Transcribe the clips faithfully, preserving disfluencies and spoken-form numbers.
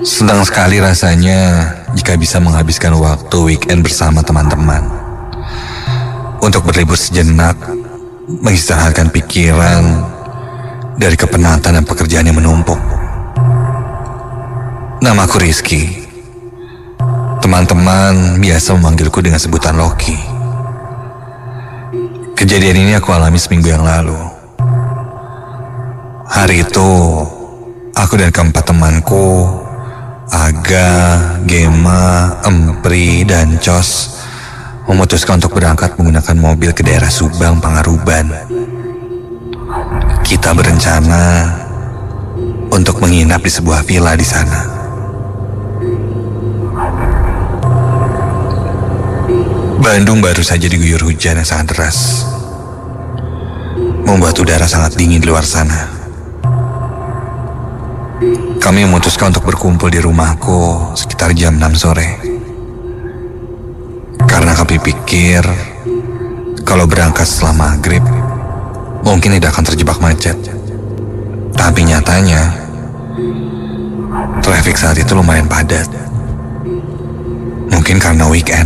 Senang sekali rasanya jika bisa menghabiskan waktu weekend bersama teman-teman. Untuk berlibur sejenak, mengistirahatkan pikiran dari kepenatan dan pekerjaan yang menumpuk. Namaku Rizky. Teman-teman biasa memanggilku dengan sebutan Loki. Kejadian ini aku alami seminggu yang lalu. Hari itu, aku dan keempat temanku, Aga, Gema, Empri, dan Cos, memutuskan untuk berangkat menggunakan mobil ke daerah Subang, Pangaruban. Kita berencana untuk menginap di sebuah villa di sana. Bandung baru saja diguyur hujan yang sangat deras, membuat udara sangat dingin di luar sana. Kami memutuskan untuk berkumpul di rumahku sekitar jam enam sore. Karena kami pikir kalau berangkat setelah maghrib, mungkin tidak akan terjebak macet. Tapi nyatanya, traffic saat itu lumayan padat. Mungkin karena weekend.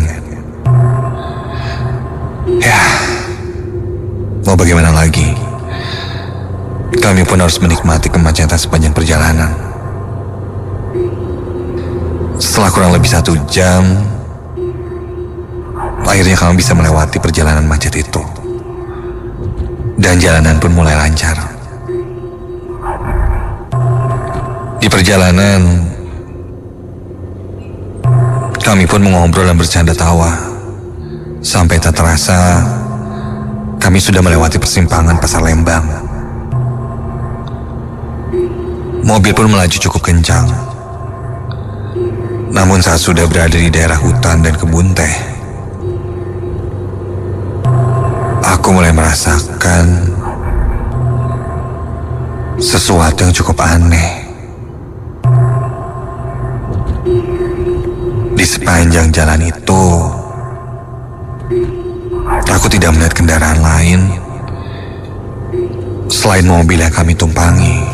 Ya, mau bagaimana lagi? Kami pun harus menikmati kemacetan sepanjang perjalanan. Setelah kurang lebih satu jam, akhirnya kami bisa melewati perjalanan macet itu. Dan jalanan pun mulai lancar. Di perjalanan, kami pun mengobrol dan bercanda tawa. Sampai tak terasa, kami sudah melewati persimpangan Pasar Lembang. Mobil pun melaju cukup kencang. Namun saat sudah berada di daerah hutan dan kebun teh, aku mulai merasakan sesuatu yang cukup aneh. Di sepanjang jalan itu, aku tidak melihat kendaraan lain selain mobil yang kami tumpangi.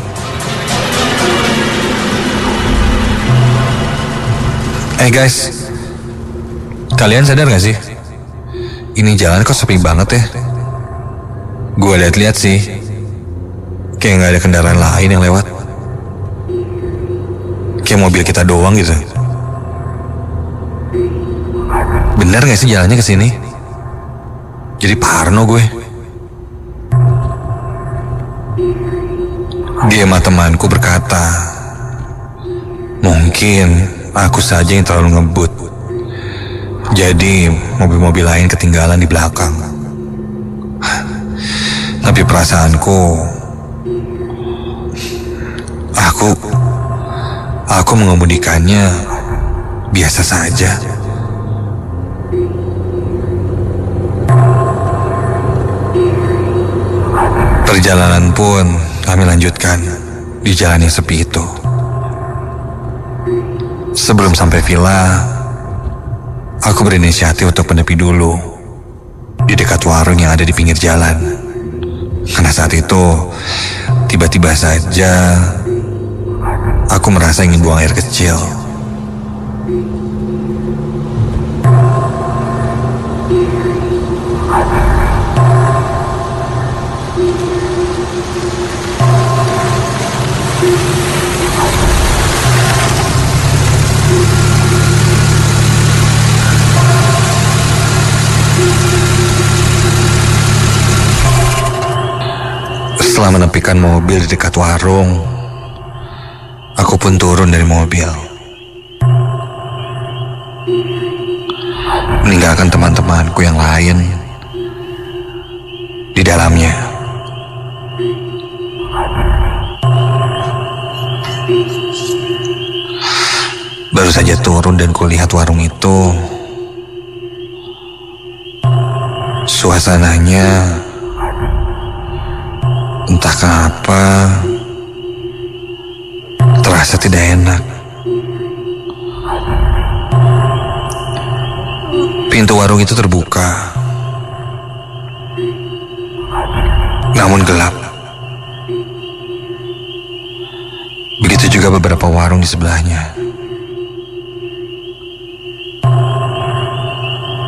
Eh guys, kalian sadar gak sih? Ini jalan kok sepi banget ya? Gue lihat-lihat sih, kayak gak ada kendaraan lain yang lewat. Kayak mobil kita doang gitu. Bener gak sih jalannya ke sini? Jadi parno gue. Dia sama temanku berkata, mungkin aku saja yang terlalu ngebut. Jadi mobil-mobil lain ketinggalan di belakang. Tapi perasaanku, Aku Aku mengemudikannya biasa saja. Perjalanan pun kami lanjutkan di jalan yang sepi itu. Sebelum sampai villa, aku berinisiatif untuk menepi dulu di dekat warung yang ada di pinggir jalan. Karena saat itu, tiba-tiba saja aku merasa ingin buang air kecil. Setelah menepikan mobil di dekat warung, aku pun turun dari mobil, meninggalkan teman-temanku yang lain di dalamnya. Baru saja turun dan kulihat warung itu, suasananya entah kenapa terasa tidak enak. Pintu warung itu terbuka, namun gelap. Begitu juga beberapa warung di sebelahnya.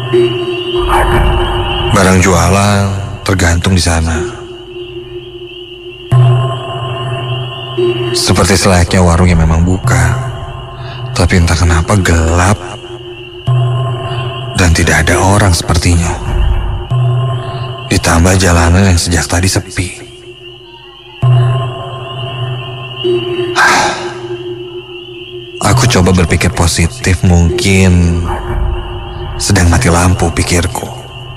Barang jualan tergantung di sana. Seperti selayaknya warung yang memang buka, tapi entah kenapa gelap dan tidak ada orang sepertinya. Ditambah jalanan yang sejak tadi sepi. Aku coba berpikir positif, mungkin sedang mati lampu pikirku.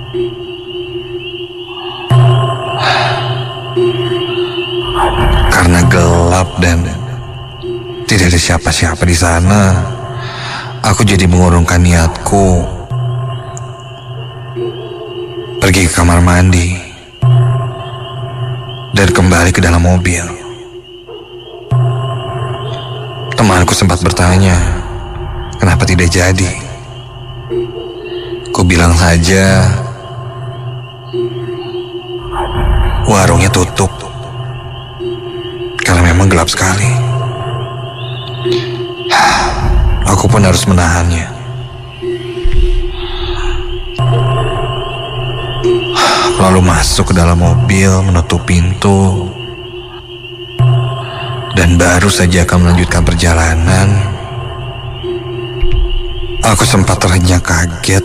Karena gelap dan tidak ada siapa-siapa di sana, aku jadi mengurungkan niatku pergi ke kamar mandi dan kembali ke dalam mobil. Temanku sempat bertanya, kenapa tidak jadi? Ku bilang saja, warungnya tutup karena memang gelap sekali. Aku pun harus menahannya. Lalu masuk ke dalam mobil, menutup pintu, dan baru saja akan melanjutkan perjalanan, aku sempat terhenyak kaget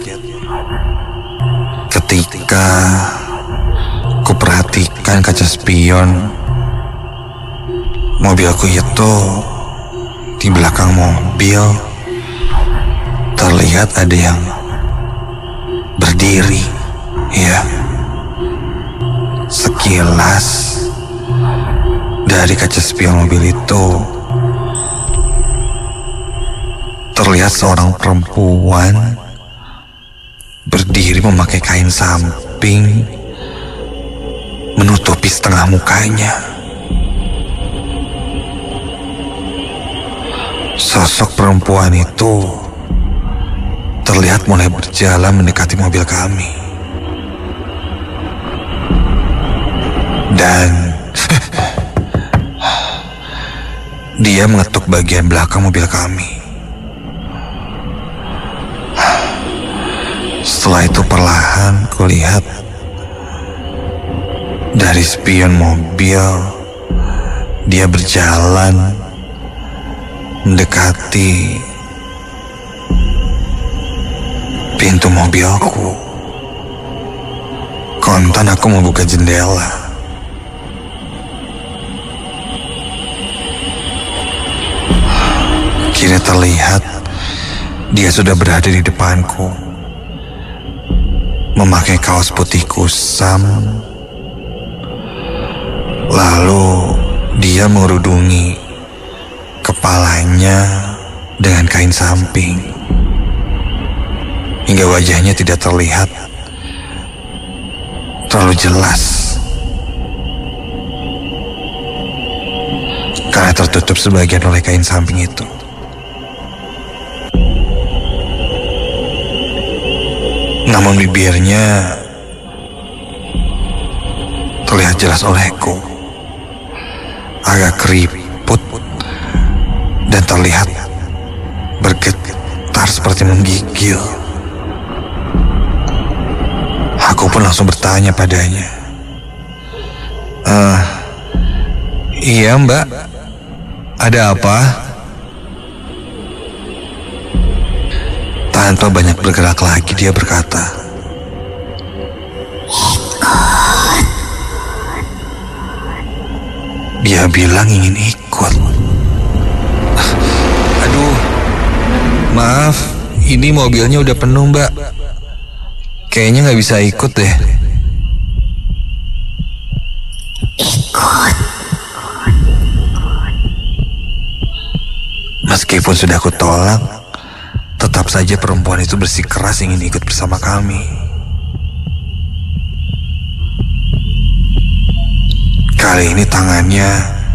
ketika kuperhatikan kaca spion mobilku itu. Di belakang mobil terlihat ada yang berdiri. Ya, sekilas dari kaca spion mobil itu terlihat seorang perempuan berdiri memakai kain samping menutupi setengah mukanya. Sosok perempuan itu terlihat mulai berjalan mendekati mobil kami. Dan dia mengetuk bagian belakang mobil kami. Setelah itu perlahan kulihat dari spion mobil dia berjalan mendekati pintu mobilku. Kontan aku membuka jendela. Kini terlihat dia sudah berada di depanku, memakai kaos putih kusam. Lalu dia mengerudungi kepalanya dengan kain samping hingga wajahnya tidak terlihat terlalu jelas karena tertutup sebagian oleh kain samping itu. Namun bibirnya terlihat jelas olehku, agak keriput dan terlihat bergetar seperti menggigil. Aku pun langsung bertanya padanya, uh, iya mbak, ada apa? Tanpa banyak bergerak lagi dia berkata, ikut. Dia bilang ingin ikut. Aduh, maaf, ini mobilnya udah penuh mbak. Kayaknya gak bisa ikut deh. Ikut. Meskipun sudah aku tolak, tetap saja perempuan itu bersikeras ingin ikut bersama kami. Kali ini tangannya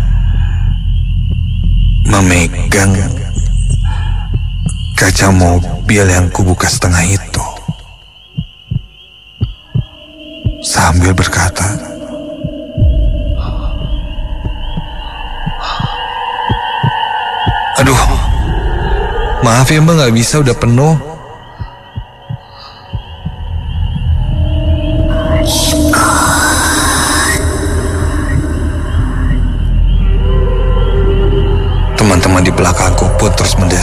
memegang kaca mobil yang kubuka setengah itu, sambil berkata, aduh, maaf ya mbak, gak bisa, udah penuh.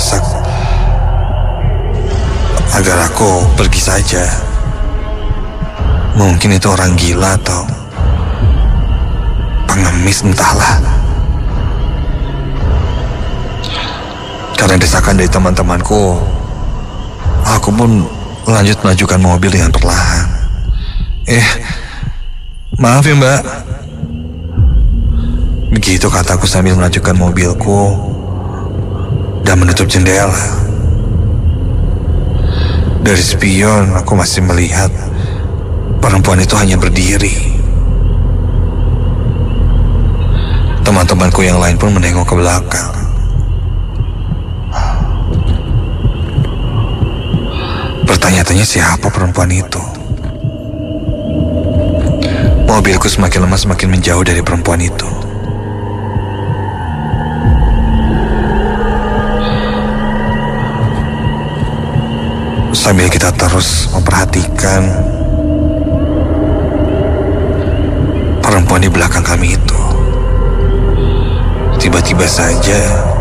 mendesak agar aku pergi saja. Mungkin itu orang gila atau pengemis, entahlah. Karena desakan dari teman-temanku, aku pun lanjut melajukan mobil dengan perlahan. Eh, maaf ya mbak. Begitu kataku sambil melajukan mobilku dan menutup jendela. Dari spion aku masih melihat perempuan itu hanya berdiri. Teman-temanku yang lain pun menengok ke belakang. Bertanya-tanya siapa perempuan itu. Mobilku semakin lama semakin menjauh dari perempuan itu. Sambil kita terus memperhatikan perempuan di belakang kami itu, tiba-tiba saja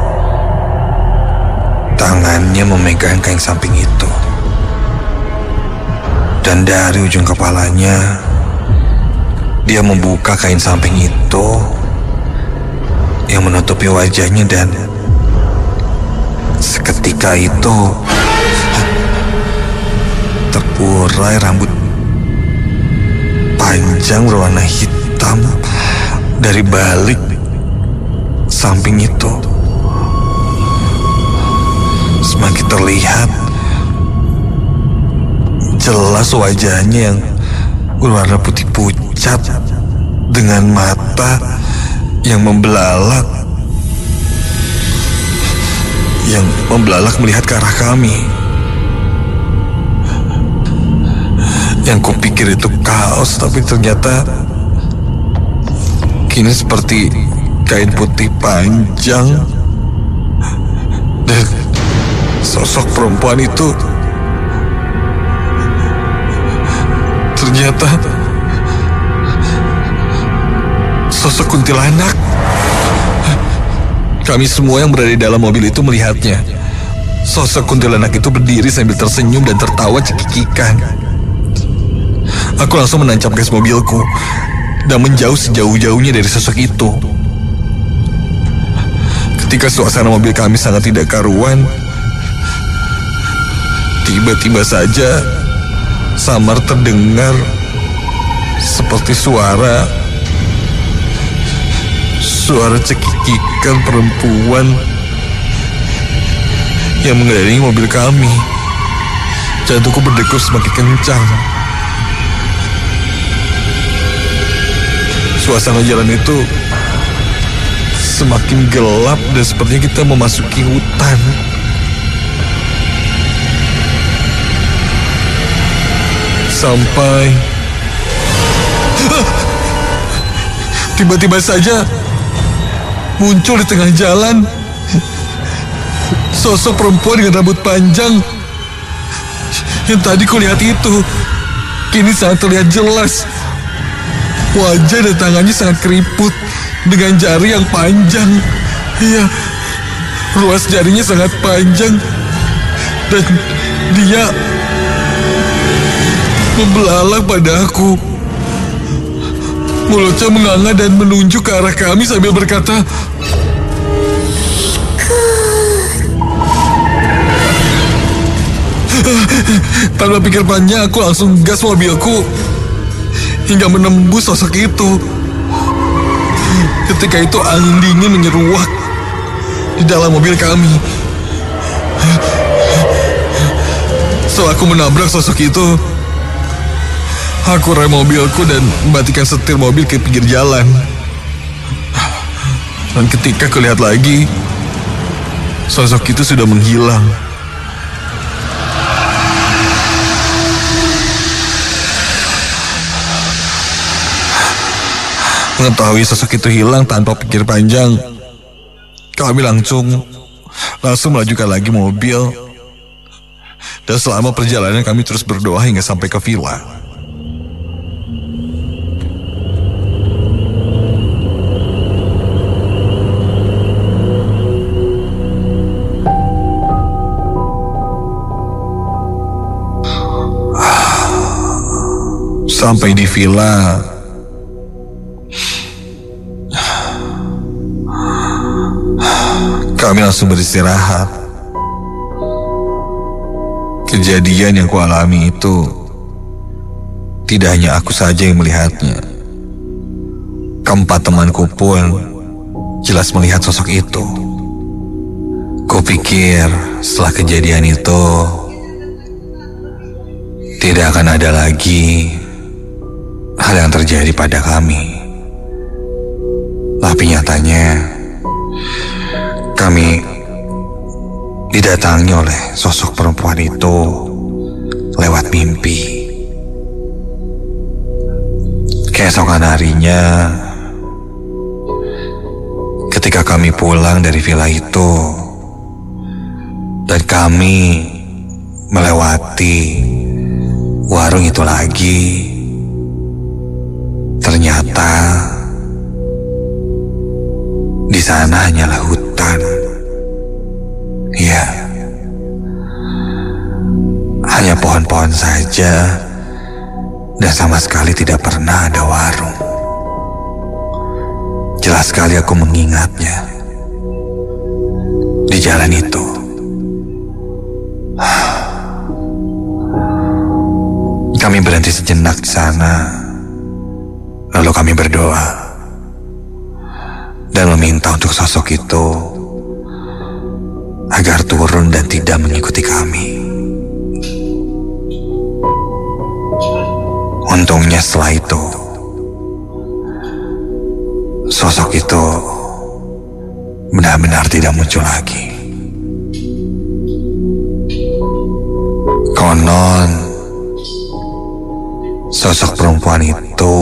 tangannya memegang kain samping itu. Dan dari ujung kepalanya, dia membuka kain samping itu yang menutupi wajahnya, dan seketika itu terurai rambut panjang berwarna hitam dari balik samping itu. Semakin terlihat jelas wajahnya yang berwarna putih pucat dengan mata yang membelalak, yang membelalak melihat ke arah kami. Yang kupikir itu kaos, tapi ternyata kini seperti kain putih panjang. Dan sosok perempuan itu ternyata sosok kuntilanak. Kami semua yang berada di dalam mobil itu melihatnya. Sosok kuntilanak itu berdiri sambil tersenyum dan tertawa cekikikan. Aku langsung menancap gas mobilku dan menjauh sejauh-jauhnya dari sosok itu. Ketika suasana mobil kami sangat tidak karuan, tiba-tiba saja samar terdengar seperti suara suara cekikikan perempuan yang mengelilingi mobil kami. Jantungku berdegup semakin kencang. Suasana jalan itu semakin gelap dan sepertinya kita memasuki hutan. Sampai tiba-tiba saja muncul di tengah jalan sosok perempuan dengan rambut panjang yang tadi kulihat itu. Kini sangat terlihat jelas. Wajah dan tangannya sangat keriput dengan jari yang panjang. Iya, ruas jarinya sangat panjang. Dan dia membelalak pada aku. Mulutnya menganga dan menunjuk ke arah kami sambil berkata, tanpa pikir panjang aku langsung gas mobilku hingga menembus sosok itu. Ketika itu angin dingin menyeruak di dalam mobil kami. Setelah aku menabrak sosok itu, aku rem mobilku dan mematikan setir mobil ke pinggir jalan. Dan ketika aku lihat lagi, sosok itu sudah menghilang. Mengetahui sosok itu hilang tanpa pikir panjang, kami langsung langsung melajukan lagi mobil. Dan selama perjalanan kami terus berdoa hingga sampai ke villa. Sampai di villa, kami langsung beristirahat. Kejadian yang kualami itu tidak hanya aku saja yang melihatnya. Keempat temanku pun jelas melihat sosok itu. Kupikir setelah kejadian itu tidak akan ada lagi hal yang terjadi pada kami. Tapi nyatanya kami didatangi oleh sosok perempuan itu lewat mimpi. Keesokan harinya, ketika kami pulang dari villa itu dan kami melewati warung itu lagi, ternyata di sana hanyalah hutan. Ya, hanya pohon-pohon saja dan sama sekali tidak pernah ada warung. Jelas sekali aku mengingatnya. Di jalan itu kami berhenti sejenak di sana. Lalu kami berdoa dan meminta untuk sosok itu agar turun dan tidak mengikuti kami. Untungnya setelah itu sosok itu benar-benar tidak muncul lagi. Konon sosok perempuan itu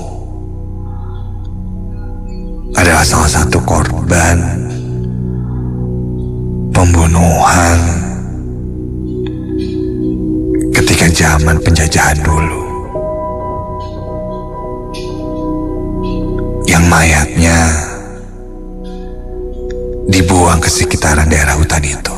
adalah salah satu korban pembunuhan ketika zaman penjajahan dulu, yang mayatnya dibuang ke sekitaran daerah hutan itu.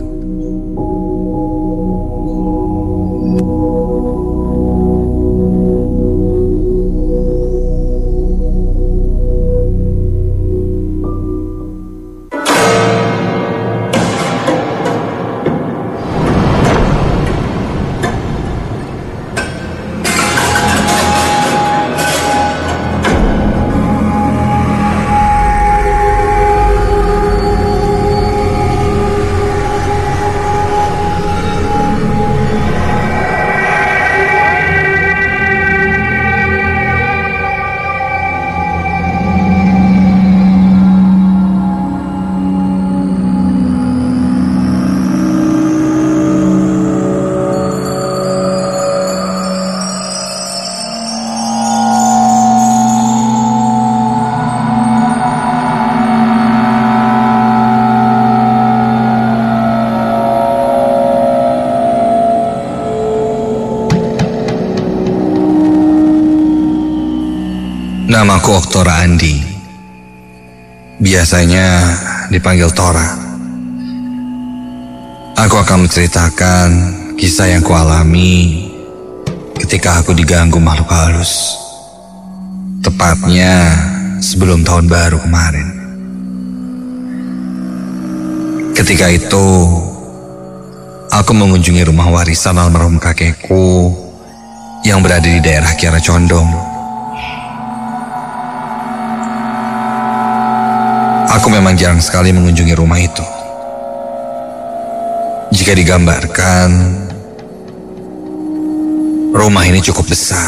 Namaku Oktora Andi. Biasanya dipanggil Tora. Aku akan menceritakan kisah yang kualami ketika aku diganggu makhluk halus. Tepatnya sebelum tahun baru kemarin. Ketika itu, aku mengunjungi rumah warisan almarhum kakekku yang berada di daerah Kiara Condong. Aku memang jarang sekali mengunjungi rumah itu. Jika digambarkan, rumah ini cukup besar.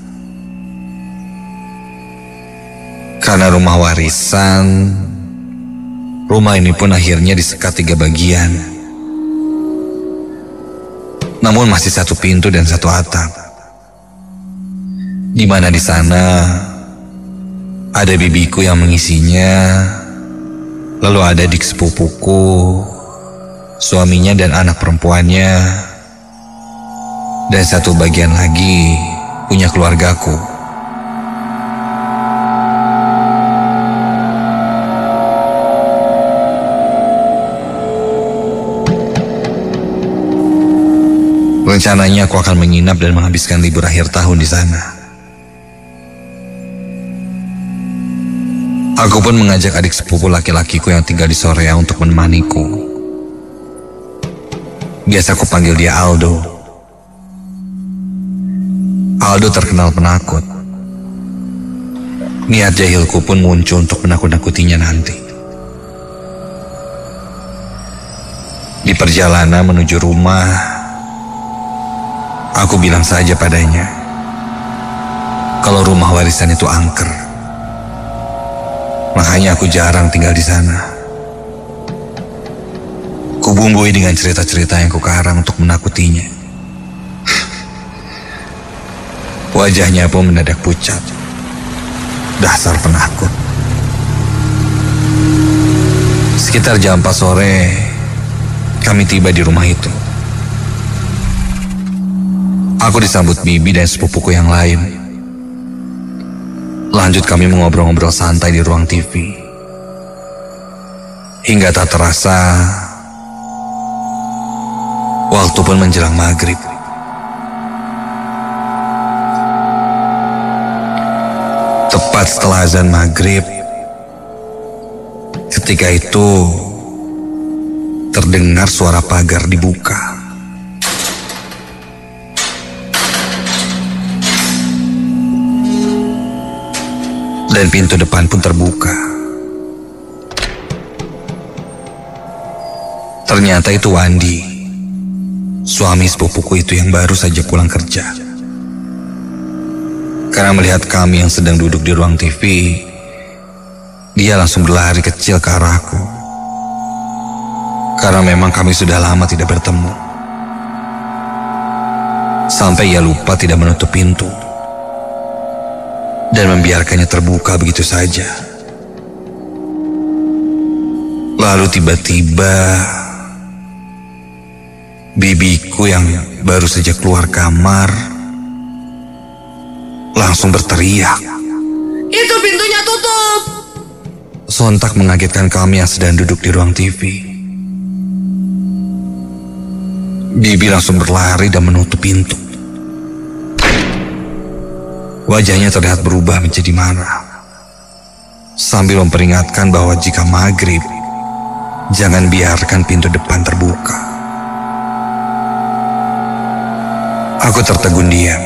Karena rumah warisan, rumah ini pun akhirnya disekat tiga bagian. Namun masih satu pintu dan satu atap. Di mana di sana ada bibiku yang mengisinya. Lalu ada adik sepupuku, suaminya dan anak perempuannya, dan satu bagian lagi punya keluargaku. Rencananya aku akan menginap dan menghabiskan libur akhir tahun di sana. Aku pun mengajak adik sepupu laki-lakiku yang tinggal di Sorea untuk menemaniku. Biasa aku panggil dia Aldo. Aldo terkenal penakut. Niat jahilku pun muncul untuk menakut-nakutinya nanti. Di perjalanan menuju rumah, aku bilang saja padanya kalau rumah warisan itu angker. Makanya aku jarang tinggal di sana. Kubumbui dengan cerita-cerita yang kukarang untuk menakutinya. Wajahnya pun mendadak pucat. Dasar penakut. Sekitar jam empat sore, kami tiba di rumah itu. Aku disambut bibi dan sepupuku yang lain. Lanjut kami mengobrol-ngobrol santai di ruang T V. Hingga tak terasa, waktu pun menjelang maghrib. Tepat setelah azan maghrib, ketika itu terdengar suara pagar dibuka. Dan pintu depan pun terbuka. Ternyata itu Wandi, suami sepupuku itu yang baru saja pulang kerja. Karena melihat kami yang sedang duduk di ruang T V, dia langsung berlari kecil ke arahku. Karena memang kami sudah lama tidak bertemu. Sampai ia lupa tidak menutup pintu dan membiarkannya terbuka begitu saja. Lalu tiba-tiba bibiku yang baru saja keluar kamar langsung berteriak, "Itu pintunya tutup!" Sontak mengagetkan kami yang sedang duduk di ruang T V. Bibi langsung berlari dan menutup pintu. Wajahnya terlihat berubah menjadi marah, sambil memperingatkan bahwa jika maghrib, jangan biarkan pintu depan terbuka. Aku tertegun diam.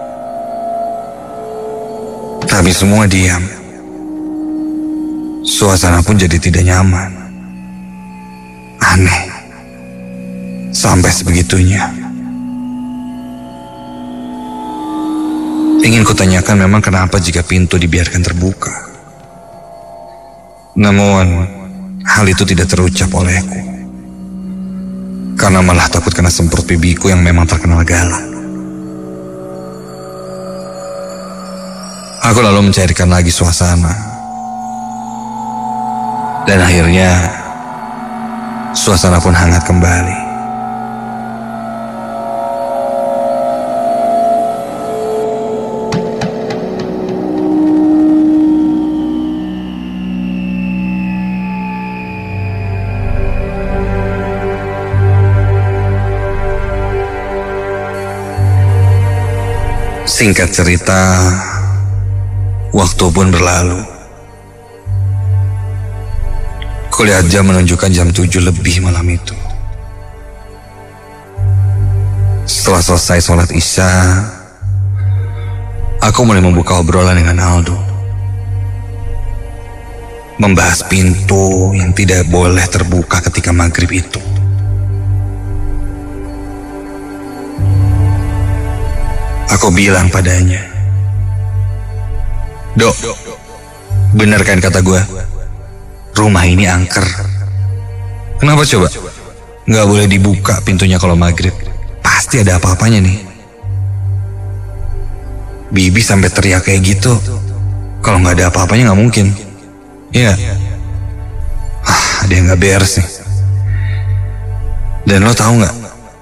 Kami semua diam. Suasana pun jadi tidak nyaman. Aneh. Sampai sebegitunya. Ingin kutanyakan memang kenapa jika pintu dibiarkan terbuka. Namun, hal itu tidak terucap olehku. Karena malah takut kena semprot bibiku yang memang terkenal galak. Aku lalu mencairkan lagi suasana. Dan akhirnya, suasana pun hangat kembali. Singkat cerita, waktu pun berlalu. Kulihat jam menunjukkan jam tujuh lebih malam itu. Setelah selesai sholat isya, aku mulai membuka obrolan dengan Aldo. Membahas pintu yang tidak boleh terbuka ketika maghrib itu. Aku bilang padanya, "Dok, benar kan kata gue? Rumah ini angker. Kenapa coba? Gak boleh dibuka pintunya kalau maghrib. Pasti ada apa-apanya nih." Bibi sampai teriak kayak gitu. Kalau gak ada apa-apanya gak mungkin. Iya. Ah, ada yang gak beres nih. Dan lo tahu gak?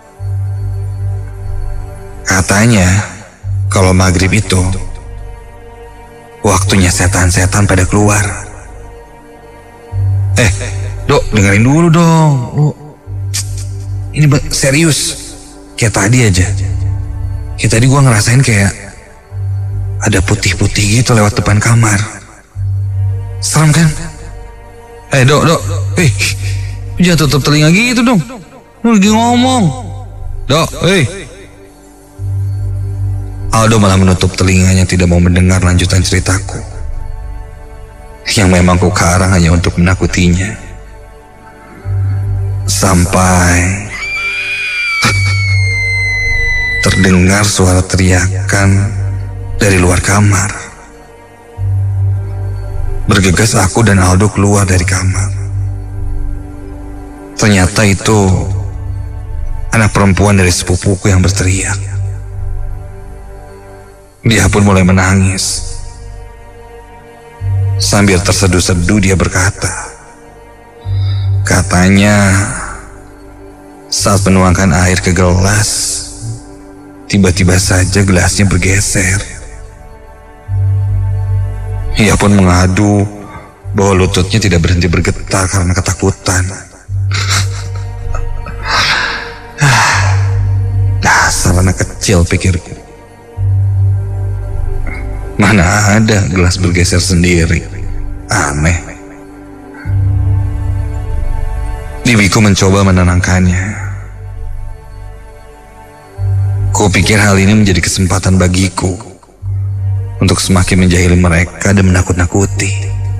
Katanya, kalau maghrib itu, waktunya setan-setan pada keluar. Eh, Dok, dengerin dulu dong. Oh, ini serius. Kayak tadi aja. Kayak tadi gue ngerasain kayak ada putih-putih gitu lewat depan kamar. Serem kan? Eh dok, dok, eh, jangan tutup telinga gitu dong. Lu lagi ngomong. Dok, eh. Aldo malah menutup telinganya, tidak mau mendengar lanjutan ceritaku. Yang memang ku karang hanya untuk menakutinya. Sampai terdengar suara teriakan dari luar kamar. Bergegas aku dan Aldo keluar dari kamar. Ternyata itu anak perempuan dari sepupuku yang berteriak. Dia pun mulai menangis. Sambil terseduh-seduh dia berkata, katanya saat menuangkan air ke gelas, tiba-tiba saja gelasnya bergeser. Ia pun mengadu bahwa lututnya tidak berhenti bergetar karena ketakutan. Dasar anak kecil, pikirku. Mana ada gelas bergeser sendiri. Aneh. Bibiku mencoba menenangkannya. Kupikir hal ini menjadi kesempatan bagiku untuk semakin menjahili mereka dan menakut-nakuti.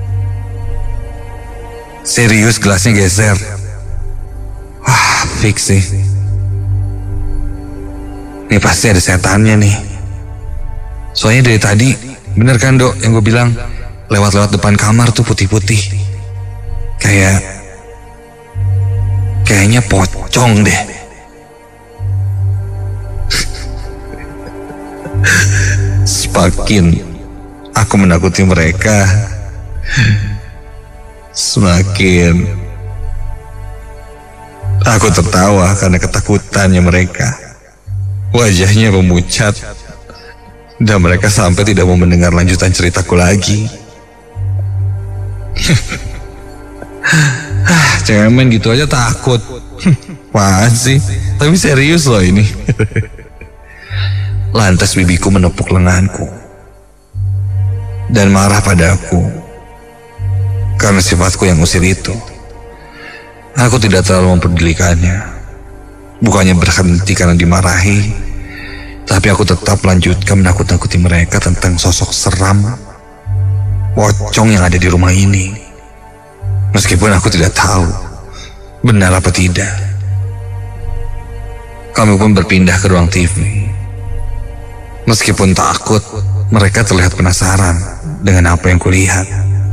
Serius gelasnya geser. Wah, fix sih. Ini pasti ada setannya nih. Soalnya dari tadi, bener kan dok yang gue bilang, lewat-lewat depan kamar tuh putih-putih. Kayak, kayaknya pocong deh. Semakin aku menakuti mereka, semakin aku tertawa karena ketakutannya mereka. Wajahnya memucat. Dan mereka sampai tidak mau mendengar lanjutan ceritaku lagi. Jangan main gitu aja takut. Apaan sih? Tapi serius loh ini. Lantas bibiku menepuk lenganku dan marah padaku karena sifatku yang usir itu. Aku tidak terlalu mempedulikannya. Bukannya berhenti karena dimarahi, tapi aku tetap melanjutkan menakut-nakuti mereka tentang sosok seram pocong yang ada di rumah ini. Meskipun aku tidak tahu benar apa tidak. Kami pun berpindah ke ruang T V. Meskipun takut, mereka terlihat penasaran dengan apa yang kulihat.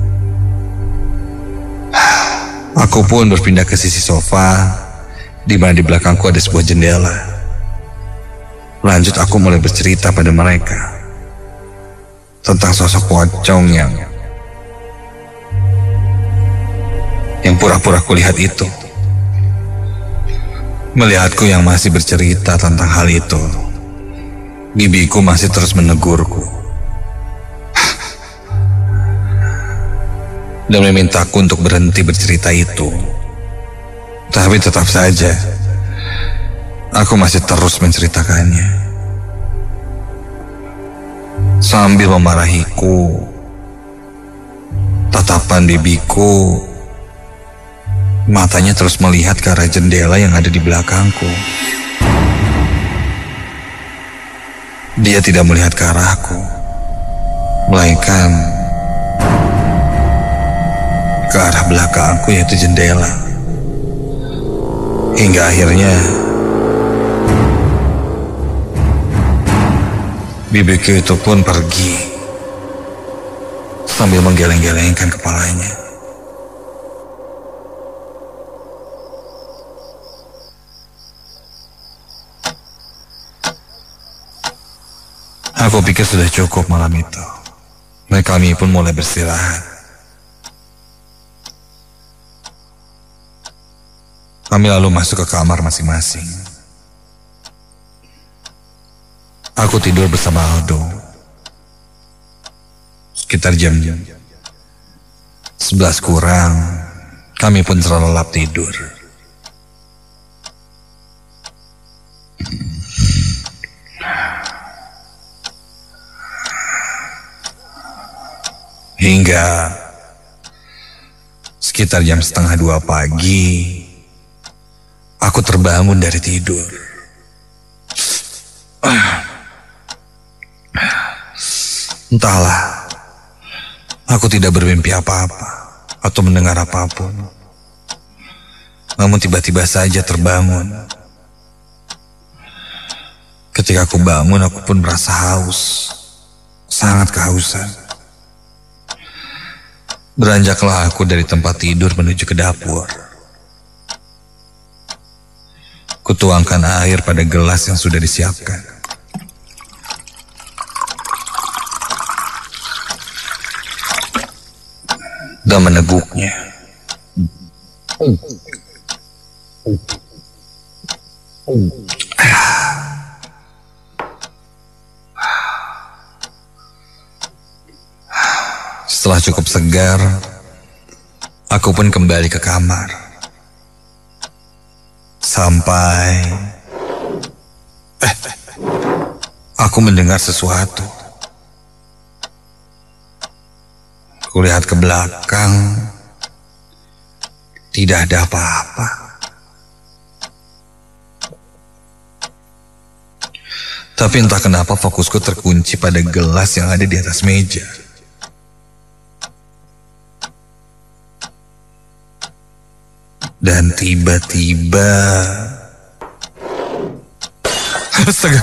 Aku pun berpindah ke sisi sofa, di mana di belakangku ada sebuah jendela. Lanjut aku mulai bercerita pada mereka tentang sosok pocong yang yang pura-pura kulihat itu. Melihatku yang masih bercerita tentang hal itu, bibiku masih terus menegurku dan memintaku untuk berhenti bercerita itu. Tapi tetap saja aku masih terus menceritakannya. Sambil memarahiku, tatapan bibiku, matanya terus melihat ke arah jendela yang ada di belakangku. Dia tidak melihat ke arahku, melainkan ke arah belakangku, yaitu jendela. Hingga akhirnya bibiku itu pun pergi sambil menggeleng-gelengkan kepalanya. Aku pikir sudah cukup malam itu, dan kami pun mulai beristirahat. Kami lalu masuk ke kamar masing-masing. Aku tidur bersama Aldo. Sekitar jam sebelas kurang, kami pun terlelap tidur. Hingga Sekitar jam setengah dua pagi, aku terbangun dari tidur. Entahlah, aku tidak bermimpi apa-apa atau mendengar apapun. Namun tiba-tiba saja terbangun. Ketika aku bangun, aku pun merasa haus, sangat kehausan. Beranjaklah aku dari tempat tidur menuju ke dapur. Kutuangkan air pada gelas yang sudah disiapkan. Dan meneguknya. Setelah cukup segar, aku pun kembali ke kamar. Sampai eh, aku mendengar sesuatu. Kulihat ke belakang, tidak ada apa-apa. Tapi entah kenapa fokusku terkunci pada gelas yang ada di atas meja. Dan tiba-tiba, astaga,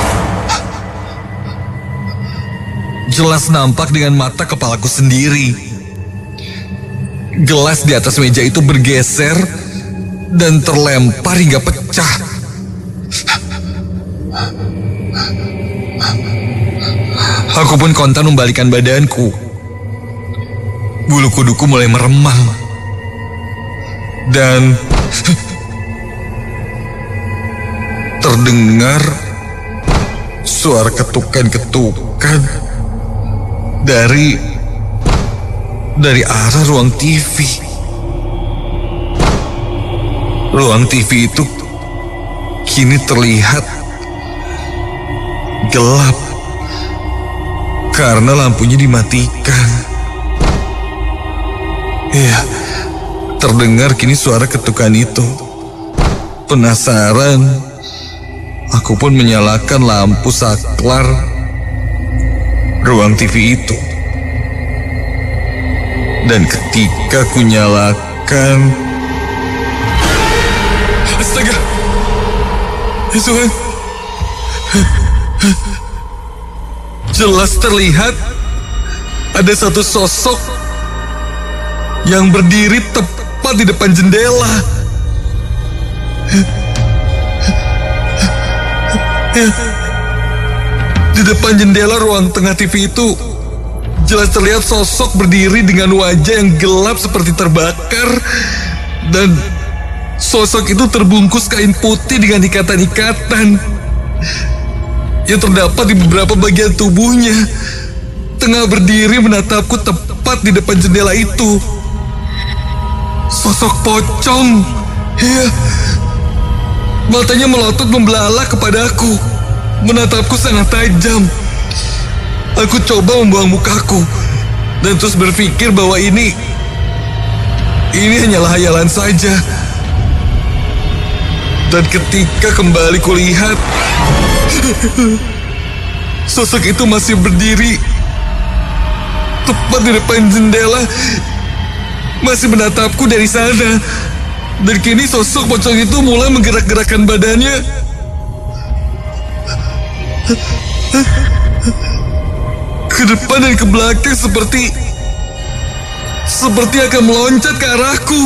jelas nampak dengan mata kepalaku sendiri. Gelas di atas meja itu bergeser dan terlempar hingga pecah. Aku pun kontan membalikkan badanku. Bulu kuduku mulai meremang. Dan terdengar suara ketukan-ketukan dari dari arah ruang T V. Ruang T V itu kini terlihat gelap karena lampunya dimatikan. Iya, terdengar kini suara ketukan itu. Penasaran, aku pun menyalakan lampu saklar ruang T V itu. Dan ketika ku nyalakan, astaga, ya Tuhan, jelas terlihat ada satu sosok yang berdiri tepat di depan jendela. Di depan jendela ruang tengah T V itu jelas terlihat sosok berdiri dengan wajah yang gelap seperti terbakar. Dan sosok itu terbungkus kain putih dengan ikatan-ikatan yang terdapat di beberapa bagian tubuhnya. Tengah berdiri menatapku tepat di depan jendela itu. Sosok pocong, ya, matanya melotot membelalak kepadaku, menatapku sangat tajam. Aku coba membuang mukaku dan terus berpikir bahwa ini ini hanyalah hayalan saja. Dan ketika kembali kulihat, sosok itu masih berdiri tepat di depan jendela, masih menatapku dari sana. Dan kini sosok pocong itu mulai menggerak-gerakkan badannya. Ke depan dan ke belakang seperti Seperti akan meloncat ke arahku.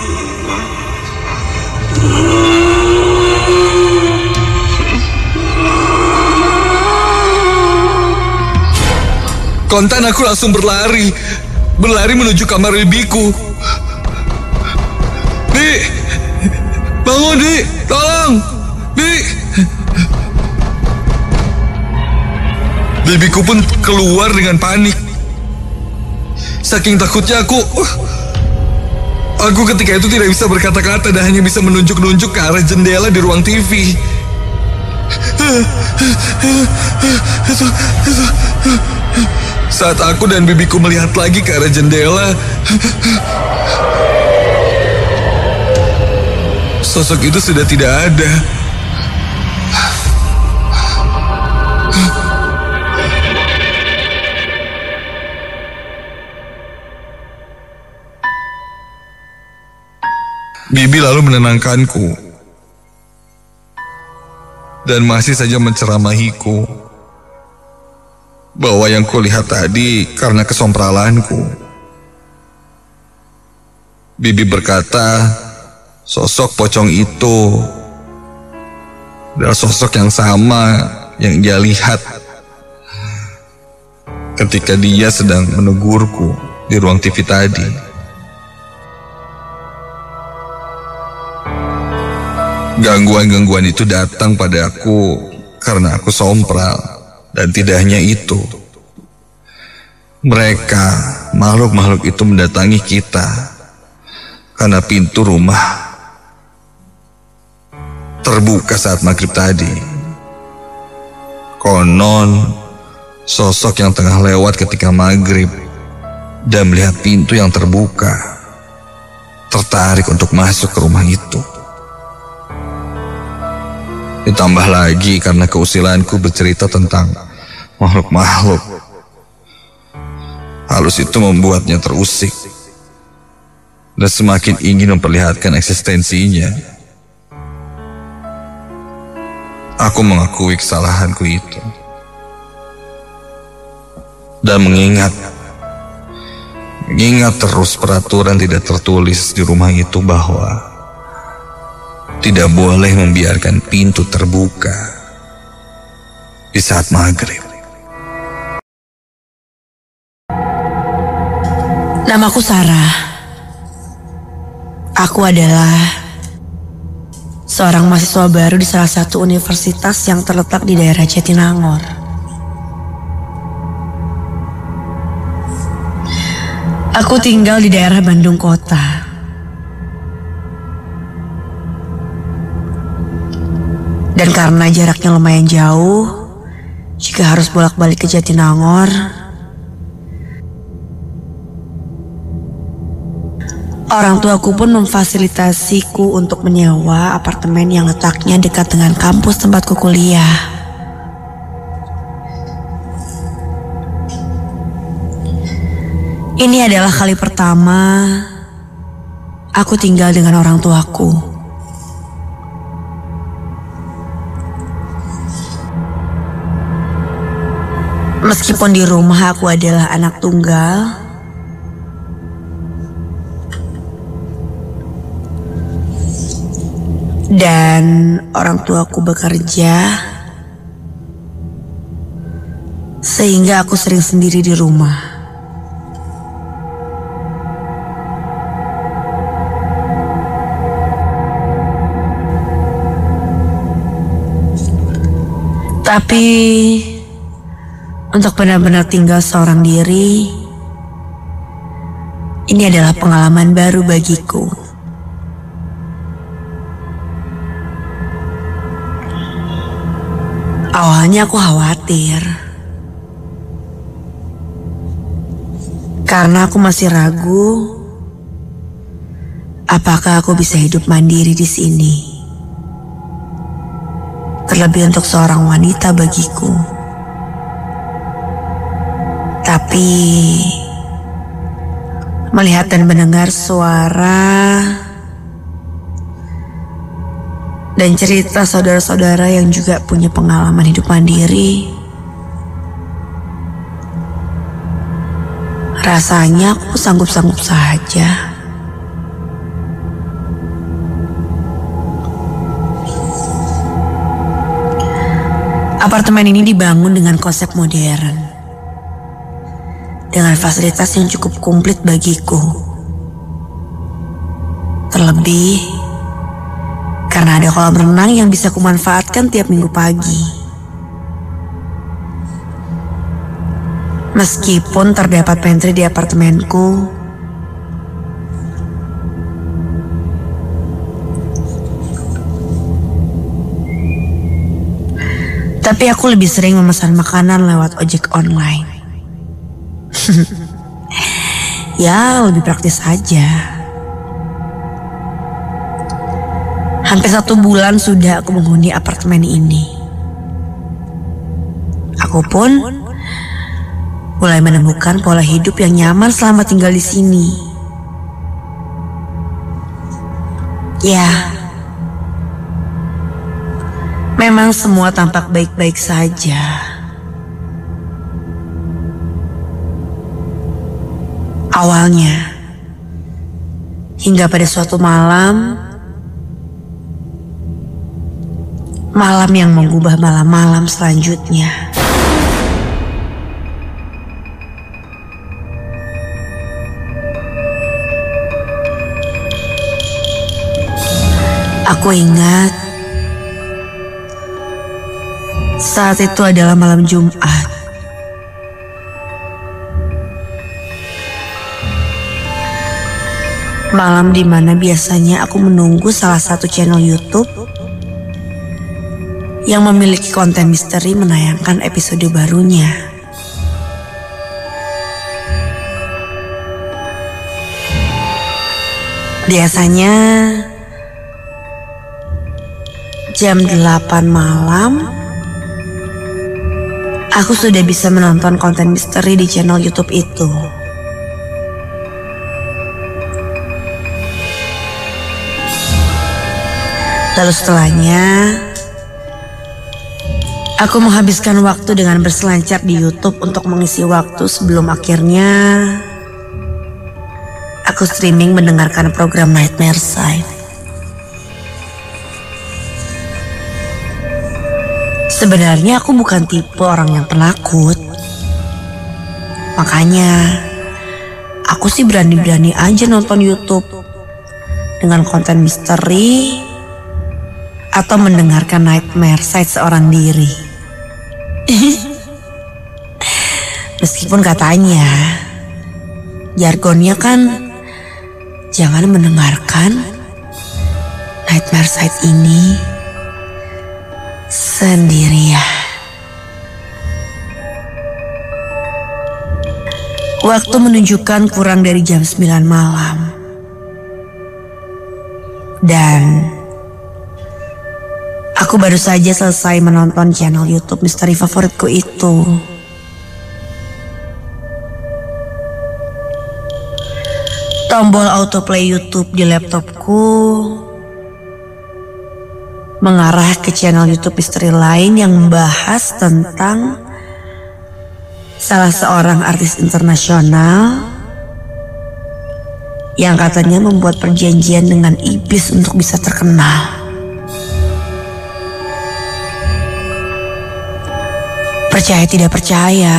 Kontan aku langsung berlari Berlari menuju kamar bibiku. Bi, bangun Bi, tolong Bi. Bibiku pun keluar dengan panik. Saking takutnya aku uh, Aku ketika itu tidak bisa berkata-kata dan hanya bisa menunjuk-nunjuk ke arah jendela di ruang T V. Saat aku dan bibiku melihat lagi ke arah jendela, sosok itu sudah tidak ada. Bibi lalu menenangkanku dan masih saja menceramahiku bahwa yang kulihat tadi karena kesompralanku. Bibi berkata, sosok pocong itu adalah sosok yang sama yang dia lihat ketika dia sedang menegurku di ruang T V tadi. Gangguan-gangguan itu datang pada aku karena aku sompral, dan tidak hanya itu. Mereka, makhluk-makhluk itu mendatangi kita karena pintu rumah terbuka saat maghrib tadi. Konon, sosok yang tengah lewat ketika maghrib dan melihat pintu yang terbuka tertarik untuk masuk ke rumah itu. Ditambah lagi karena keusilanku bercerita tentang makhluk-makhluk. Halus itu membuatnya terusik dan semakin ingin memperlihatkan eksistensinya. Aku mengakui kesalahanku itu dan mengingat mengingat terus peraturan tidak tertulis di rumah itu bahwa tidak boleh membiarkan pintu terbuka di saat maghrib. Namaku Sarah. Aku adalah seorang mahasiswa baru di salah satu universitas yang terletak di daerah Jatinangor. Aku tinggal di daerah Bandung Kota. Dan karena jaraknya lumayan jauh, jika harus bolak-balik ke Jatinangor, orang tuaku pun memfasilitasiku untuk menyewa apartemen yang letaknya dekat dengan kampus tempatku kuliah. Ini adalah kali pertama aku tinggal dengan orang tuaku. Meskipun di rumah aku adalah anak tunggal, dan orang tuaku bekerja, sehingga aku sering sendiri di rumah. Tapi untuk benar-benar tinggal seorang diri, ini adalah pengalaman baru bagiku. Awalnya aku khawatir, karena aku masih ragu apakah aku bisa hidup mandiri di sini. Terlebih untuk seorang wanita bagiku. Tapi melihat dan mendengar suara dan cerita saudara-saudara yang juga punya pengalaman hidup mandiri, rasanya aku sanggup-sanggup saja. Apartemen ini dibangun dengan konsep modern, dengan fasilitas yang cukup komplit bagiku. Terlebih karena ada kolam renang yang bisa kumanfaatkan tiap minggu pagi. Meskipun terdapat pantry di apartemenku, tapi aku lebih sering memesan makanan lewat ojek online. Ya, lebih praktis saja. Hampir satu bulan sudah aku menghuni apartemen ini. Aku pun mulai menemukan pola hidup yang nyaman selama tinggal di sini. Ya, memang semua tampak baik-baik saja. Awalnya, hingga pada suatu malam, malam yang mengubah malam-malam selanjutnya. Aku ingat saat itu adalah malam Jumat. Malam di mana biasanya aku menunggu salah satu channel YouTube yang memiliki konten misteri menayangkan episode barunya. Biasanya jam delapan malam aku sudah bisa menonton konten misteri di channel YouTube itu. Lalu setelahnya, aku menghabiskan waktu dengan berselancar di YouTube untuk mengisi waktu sebelum akhirnya aku streaming mendengarkan program Nightmare Side. Sebenarnya aku bukan tipe orang yang penakut. Makanya aku sih berani-berani aja nonton YouTube dengan konten misteri atau mendengarkan Nightmare Side seorang diri. Meskipun katanya jargonnya kan jangan mendengarkan Nightmare Side ini sendirian. Waktu menunjukkan kurang dari jam sembilan malam. Dan aku baru saja selesai menonton channel YouTube misteri favoritku itu. Tombol autoplay YouTube di laptopku mengarah ke channel YouTube misteri lain yang membahas tentang salah seorang artis internasional yang katanya membuat perjanjian dengan iblis untuk bisa terkenal. Percaya tidak percaya,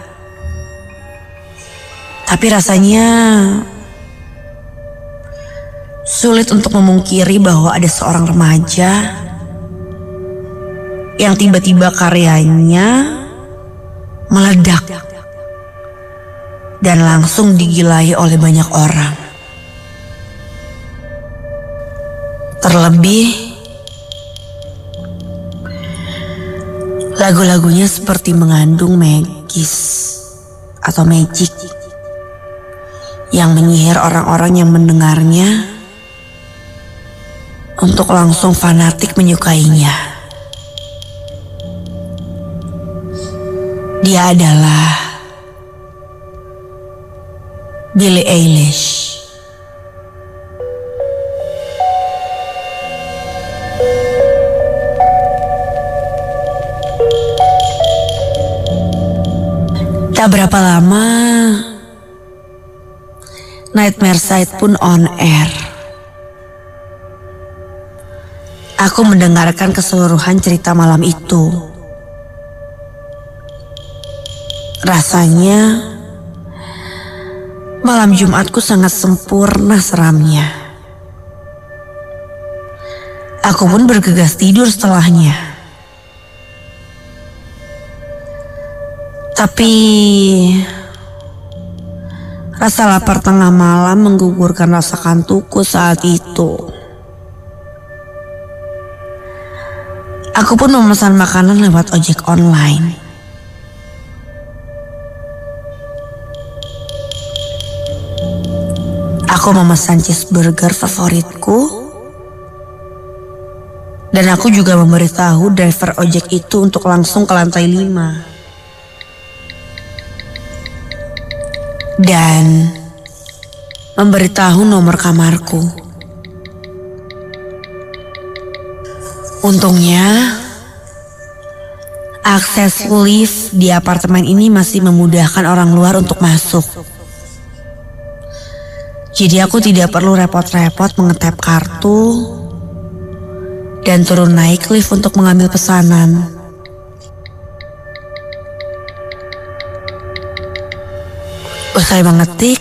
tapi rasanya sulit untuk memungkiri bahwa ada seorang remaja yang tiba-tiba karyanya meledak dan langsung digilai oleh banyak orang. Terlebih lagu-lagunya seperti mengandung magis atau magic yang menyihir orang-orang yang mendengarnya untuk langsung fanatik menyukainya. Dia adalah Billie Eilish. Tak berapa lama, Nightmare Side pun on air. Aku mendengarkan keseluruhan cerita malam itu. Rasanya malam Jumatku sangat sempurna seramnya. Aku pun bergegas tidur setelahnya. Tapi rasa lapar tengah malam menggugurkan rasa kantukku saat itu. Aku pun memesan makanan lewat ojek online. Aku memesan cheeseburger favoritku Dan aku juga memberitahu driver ojek itu untuk langsung ke lantai lima. Dan memberitahu nomor kamarku. Untungnya, akses lift di apartemen ini masih memudahkan orang luar untuk masuk. Jadi aku tidak perlu repot-repot mengetap kartu dan turun naik lift untuk mengambil pesanan. Usai mengetik,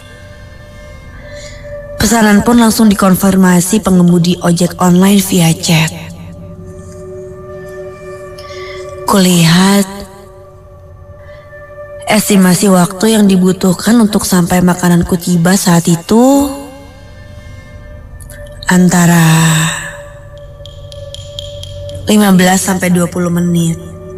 pesanan pun langsung dikonfirmasi pengemudi ojek online via chat. Kulihat estimasi waktu yang dibutuhkan untuk sampai makananku tiba saat itu antara lima belas sampai dua puluh menit.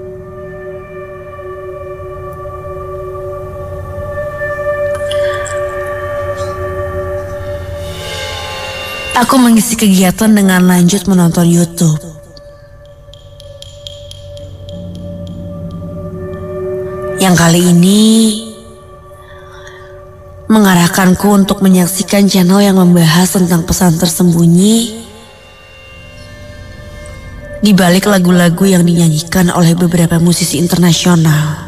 Aku mengisi kegiatan dengan lanjut menonton YouTube. Yang kali ini mengarahkanku untuk menyaksikan channel yang membahas tentang pesan tersembunyi di balik lagu-lagu yang dinyanyikan oleh beberapa musisi internasional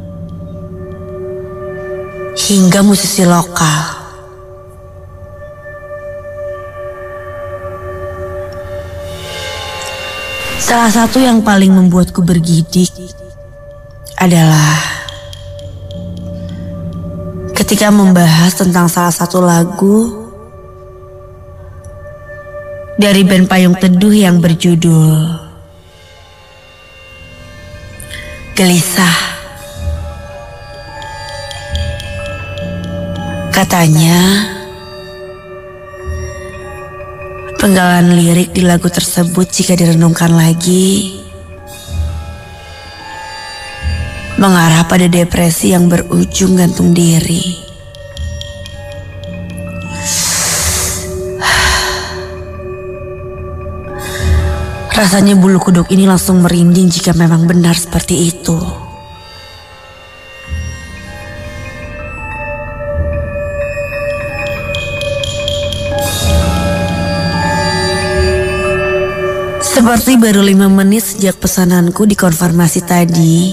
hingga musisi lokal. Salah satu yang paling membuatku bergidik adalah ketika membahas tentang salah satu lagu dari band Payung Teduh yang berjudul Gelisah. Katanya, penggalan lirik di lagu tersebut jika direnungkan lagi mengarah pada depresi yang berujung gantung diri. Rasanya bulu kuduk ini langsung merinding jika memang benar seperti itu. Seperti baru lima menit sejak pesananku dikonfirmasi tadi,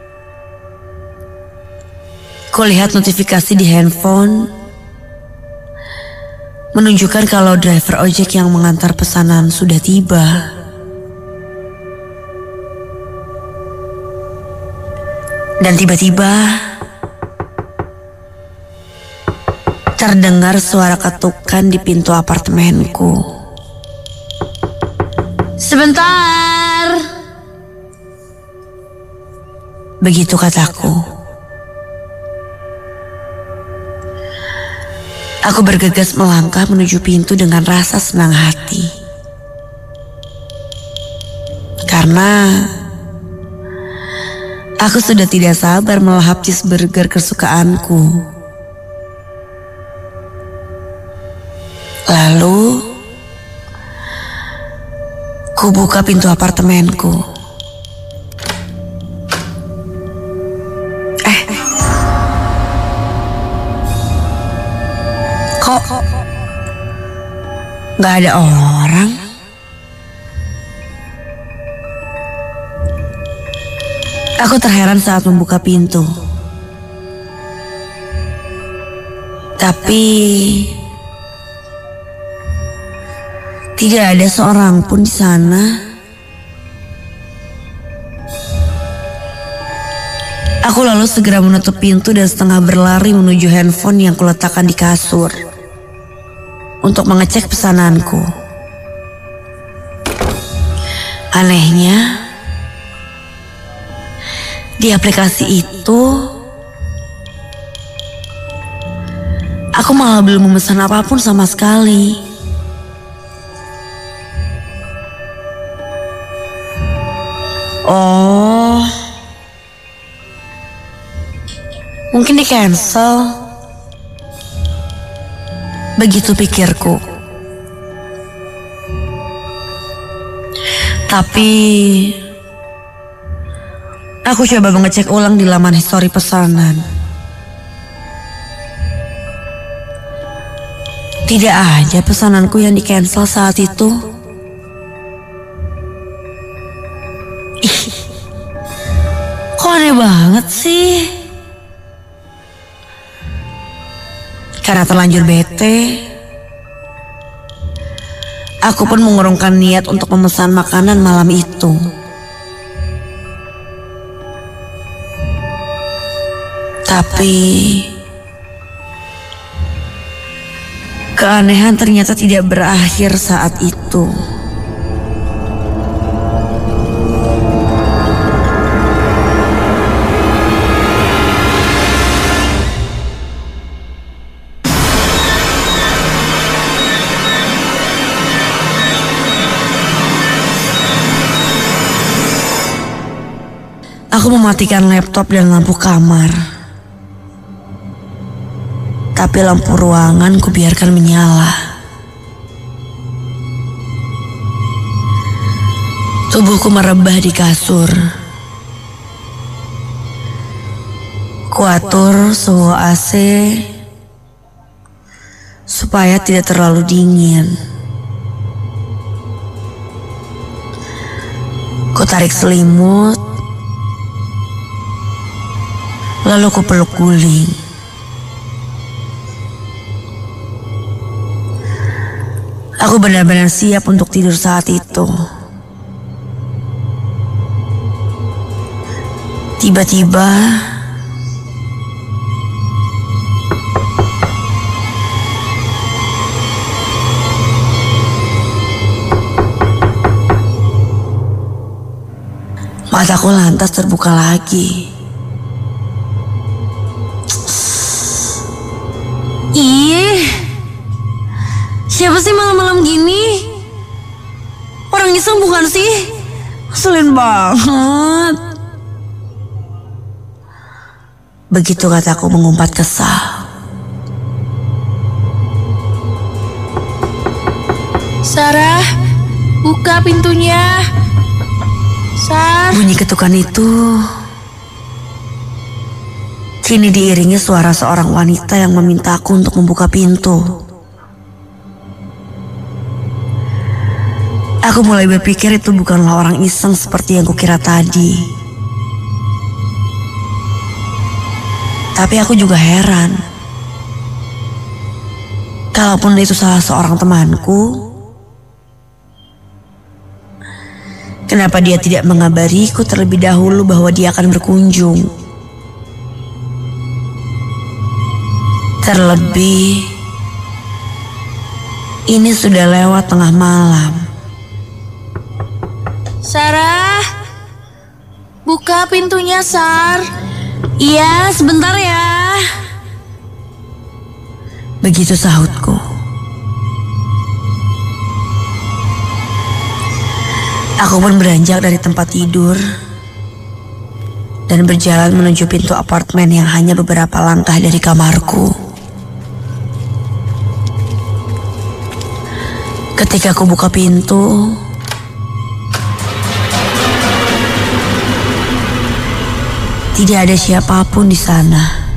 kulihat notifikasi di handphone menunjukkan kalau driver ojek yang mengantar pesanan sudah tiba. Dan tiba-tiba terdengar suara ketukan di pintu apartemenku. "Sebentar," begitu kataku. Aku bergegas melangkah menuju pintu dengan rasa senang hati. Karena aku sudah tidak sabar melahap cheeseburger kesukaanku. Lalu ku buka pintu apartemenku. Eh, kok gak ada orang? Aku terheran saat membuka pintu. Tapi tidak ada seorang pun di sana. Aku lalu segera menutup pintu dan setengah berlari menuju handphone yang kuletakkan di kasur untuk mengecek pesananku. Anehnya, di aplikasi itu aku malah belum memesan apapun sama sekali. Oh, mungkin di cancel. Begitu pikirku. Tapi aku coba mengecek ulang di laman histori pesanan. Tidak ada pesananku yang di-cancel saat itu. Ih, kok aneh banget sih? Karena terlanjur bete, aku pun mengurungkan niat untuk memesan makanan malam itu. Tapi keanehan ternyata tidak berakhir saat itu. Aku mematikan laptop dan lampu kamar. Tapi lampu ruangan kubiarkan menyala. Tubuhku merebah di kasur. Kuatur suhu A C supaya tidak terlalu dingin. Kutarik selimut, lalu ku peluk guling. Aku benar-benar siap untuk tidur saat itu. Tiba-tiba mataku lantas terbuka lagi. Ih, siapa sih malam-malam gini? Orang iseng bukan sih? Ngeselin banget. Begitu kataku mengumpat kesal. Sarah, buka pintunya. Sar. Bunyi ketukan itu kini diiringi suara seorang wanita yang memintaku untuk membuka pintu. Aku mulai berpikir itu bukanlah orang iseng seperti yang kukira tadi. Tapi aku juga heran. Kalaupun itu salah seorang temanku, kenapa dia tidak mengabariku terlebih dahulu bahwa dia akan berkunjung? Terlebih, ini sudah lewat tengah malam. Sarah, buka pintunya, Sar. Iya, sebentar ya. Begitu sahutku. Aku pun beranjak dari tempat tidur dan berjalan menuju pintu apartemen yang hanya beberapa langkah dari kamarku. Ketika aku buka pintu, tidak ada siapapun di sana.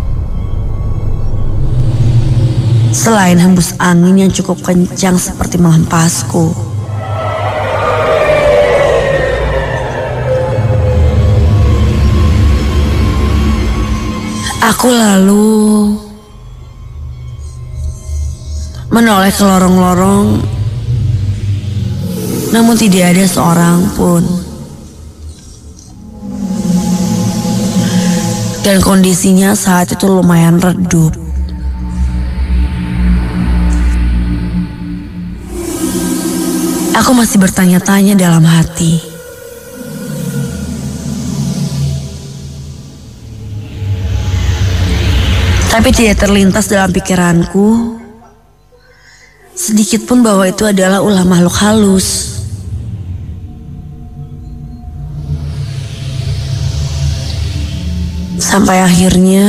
Selain hembus angin yang cukup kencang seperti menghempasku. Aku lalu menoleh ke lorong-lorong, namun tidak ada seorang pun. Dan kondisinya saat itu lumayan redup. Aku masih bertanya-tanya dalam hati. Tapi tidak terlintas dalam pikiranku sedikit pun bahwa itu adalah ulah makhluk halus. Sampai akhirnya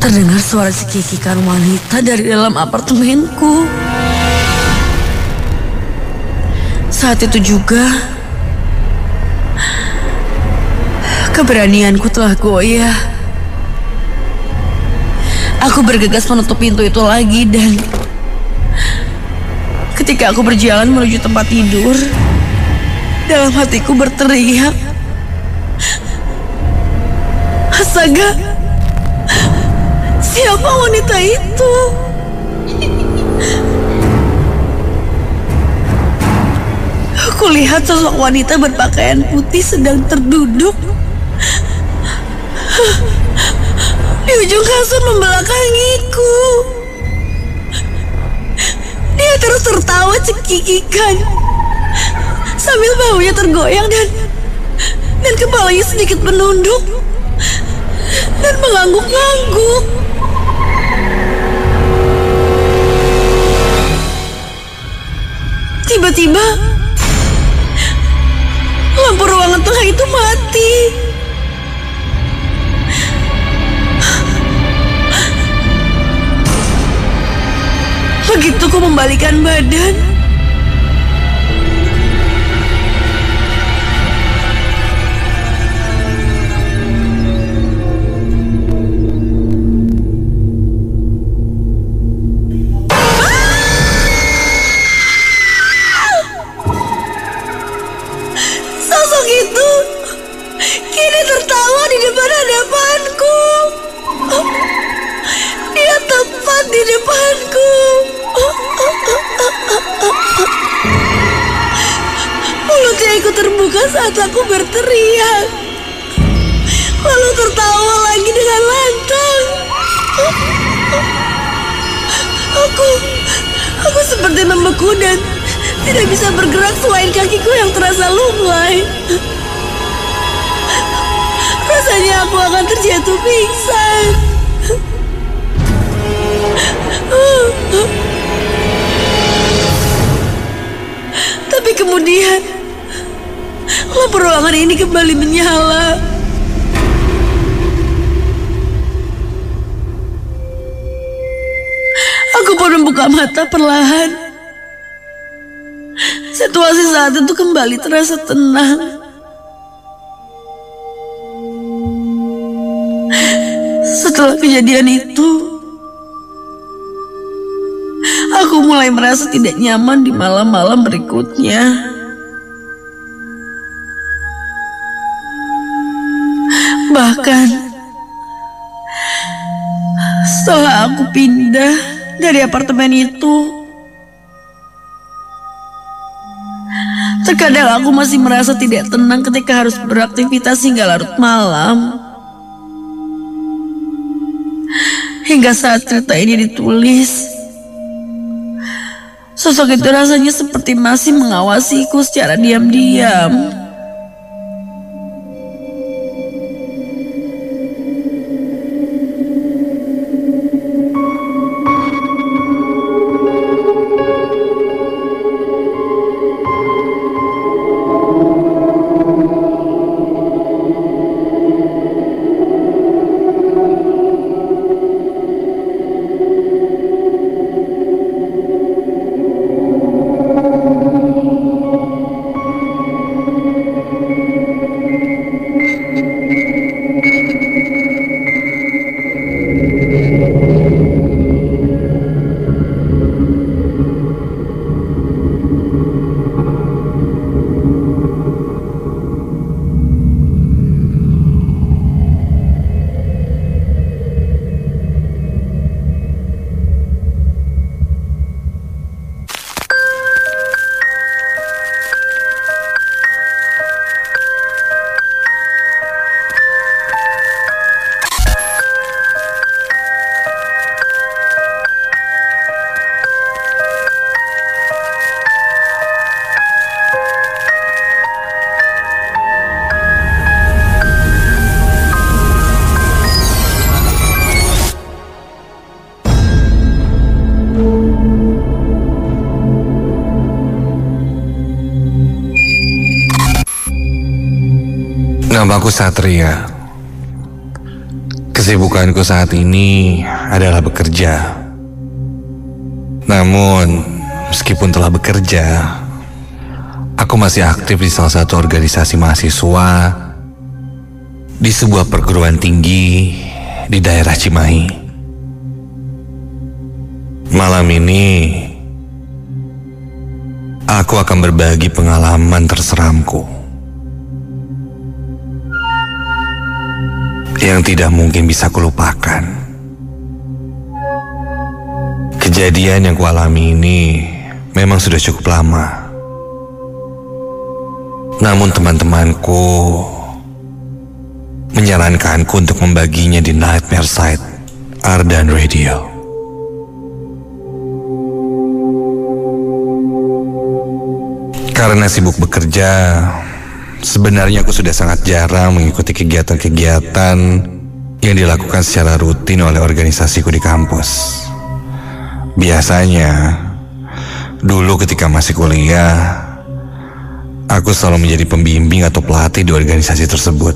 terdengar suara cekikikan wanita dari dalam apartemenku. Saat itu juga, keberanianku telah goyah. Aku bergegas menutup pintu itu lagi dan ketika aku berjalan menuju tempat tidur, dalam hatiku berteriak, astaga, siapa wanita itu? Aku lihat sosok wanita berpakaian putih sedang terduduk di ujung kasur membelakangiku. Dia terus tertawa cekikikan sambil bahunya tergoyang dan dan kepalanya sedikit menunduk dan mengangguk-angguk. Tiba-tiba lampu ruangan tengah itu mati. Begitu ku membalikan badan, sosok itu kini tertawa di depan hadapanku. Dia tepat di depanku. Mulutnya ikut terbuka saat aku berteriak, lalu tertawa lagi dengan lantang. Aku, aku seperti membeku dan tidak bisa bergerak selain kakiku yang terasa lunglai. Rasanya aku akan terjatuh pingsan. Tapi kemudian lampu ruangan ini kembali menyala. Aku pun membuka mata perlahan. Situasi saat itu kembali terasa tenang. Setelah kejadian itu, aku mulai merasa tidak nyaman di malam-malam berikutnya. Bahkan setelah aku pindah dari apartemen itu, terkadang aku masih merasa tidak tenang ketika harus beraktivitas hingga larut malam. Hingga saat cerita ini ditulis, sosok itu rasanya seperti masih mengawasiku secara diam-diam. Namaku Satria. Kesibukanku saat ini adalah bekerja. Namun, meskipun telah bekerja, aku masih aktif di salah satu organisasi mahasiswa di sebuah perguruan tinggi di daerah Cimahi. Malam ini, aku akan berbagi pengalaman terseramku yang tidak mungkin bisa kulupakan. Kejadian yang kualami ini memang sudah cukup lama. Namun teman-temanku menyarankanku untuk membaginya di Nightmare Site Ardan Radio. Karena sibuk bekerja, sebenarnya aku sudah sangat jarang mengikuti kegiatan-kegiatan yang dilakukan secara rutin oleh organisasiku di kampus. Biasanya, dulu ketika masih kuliah, aku selalu menjadi pembimbing atau pelatih di organisasi tersebut.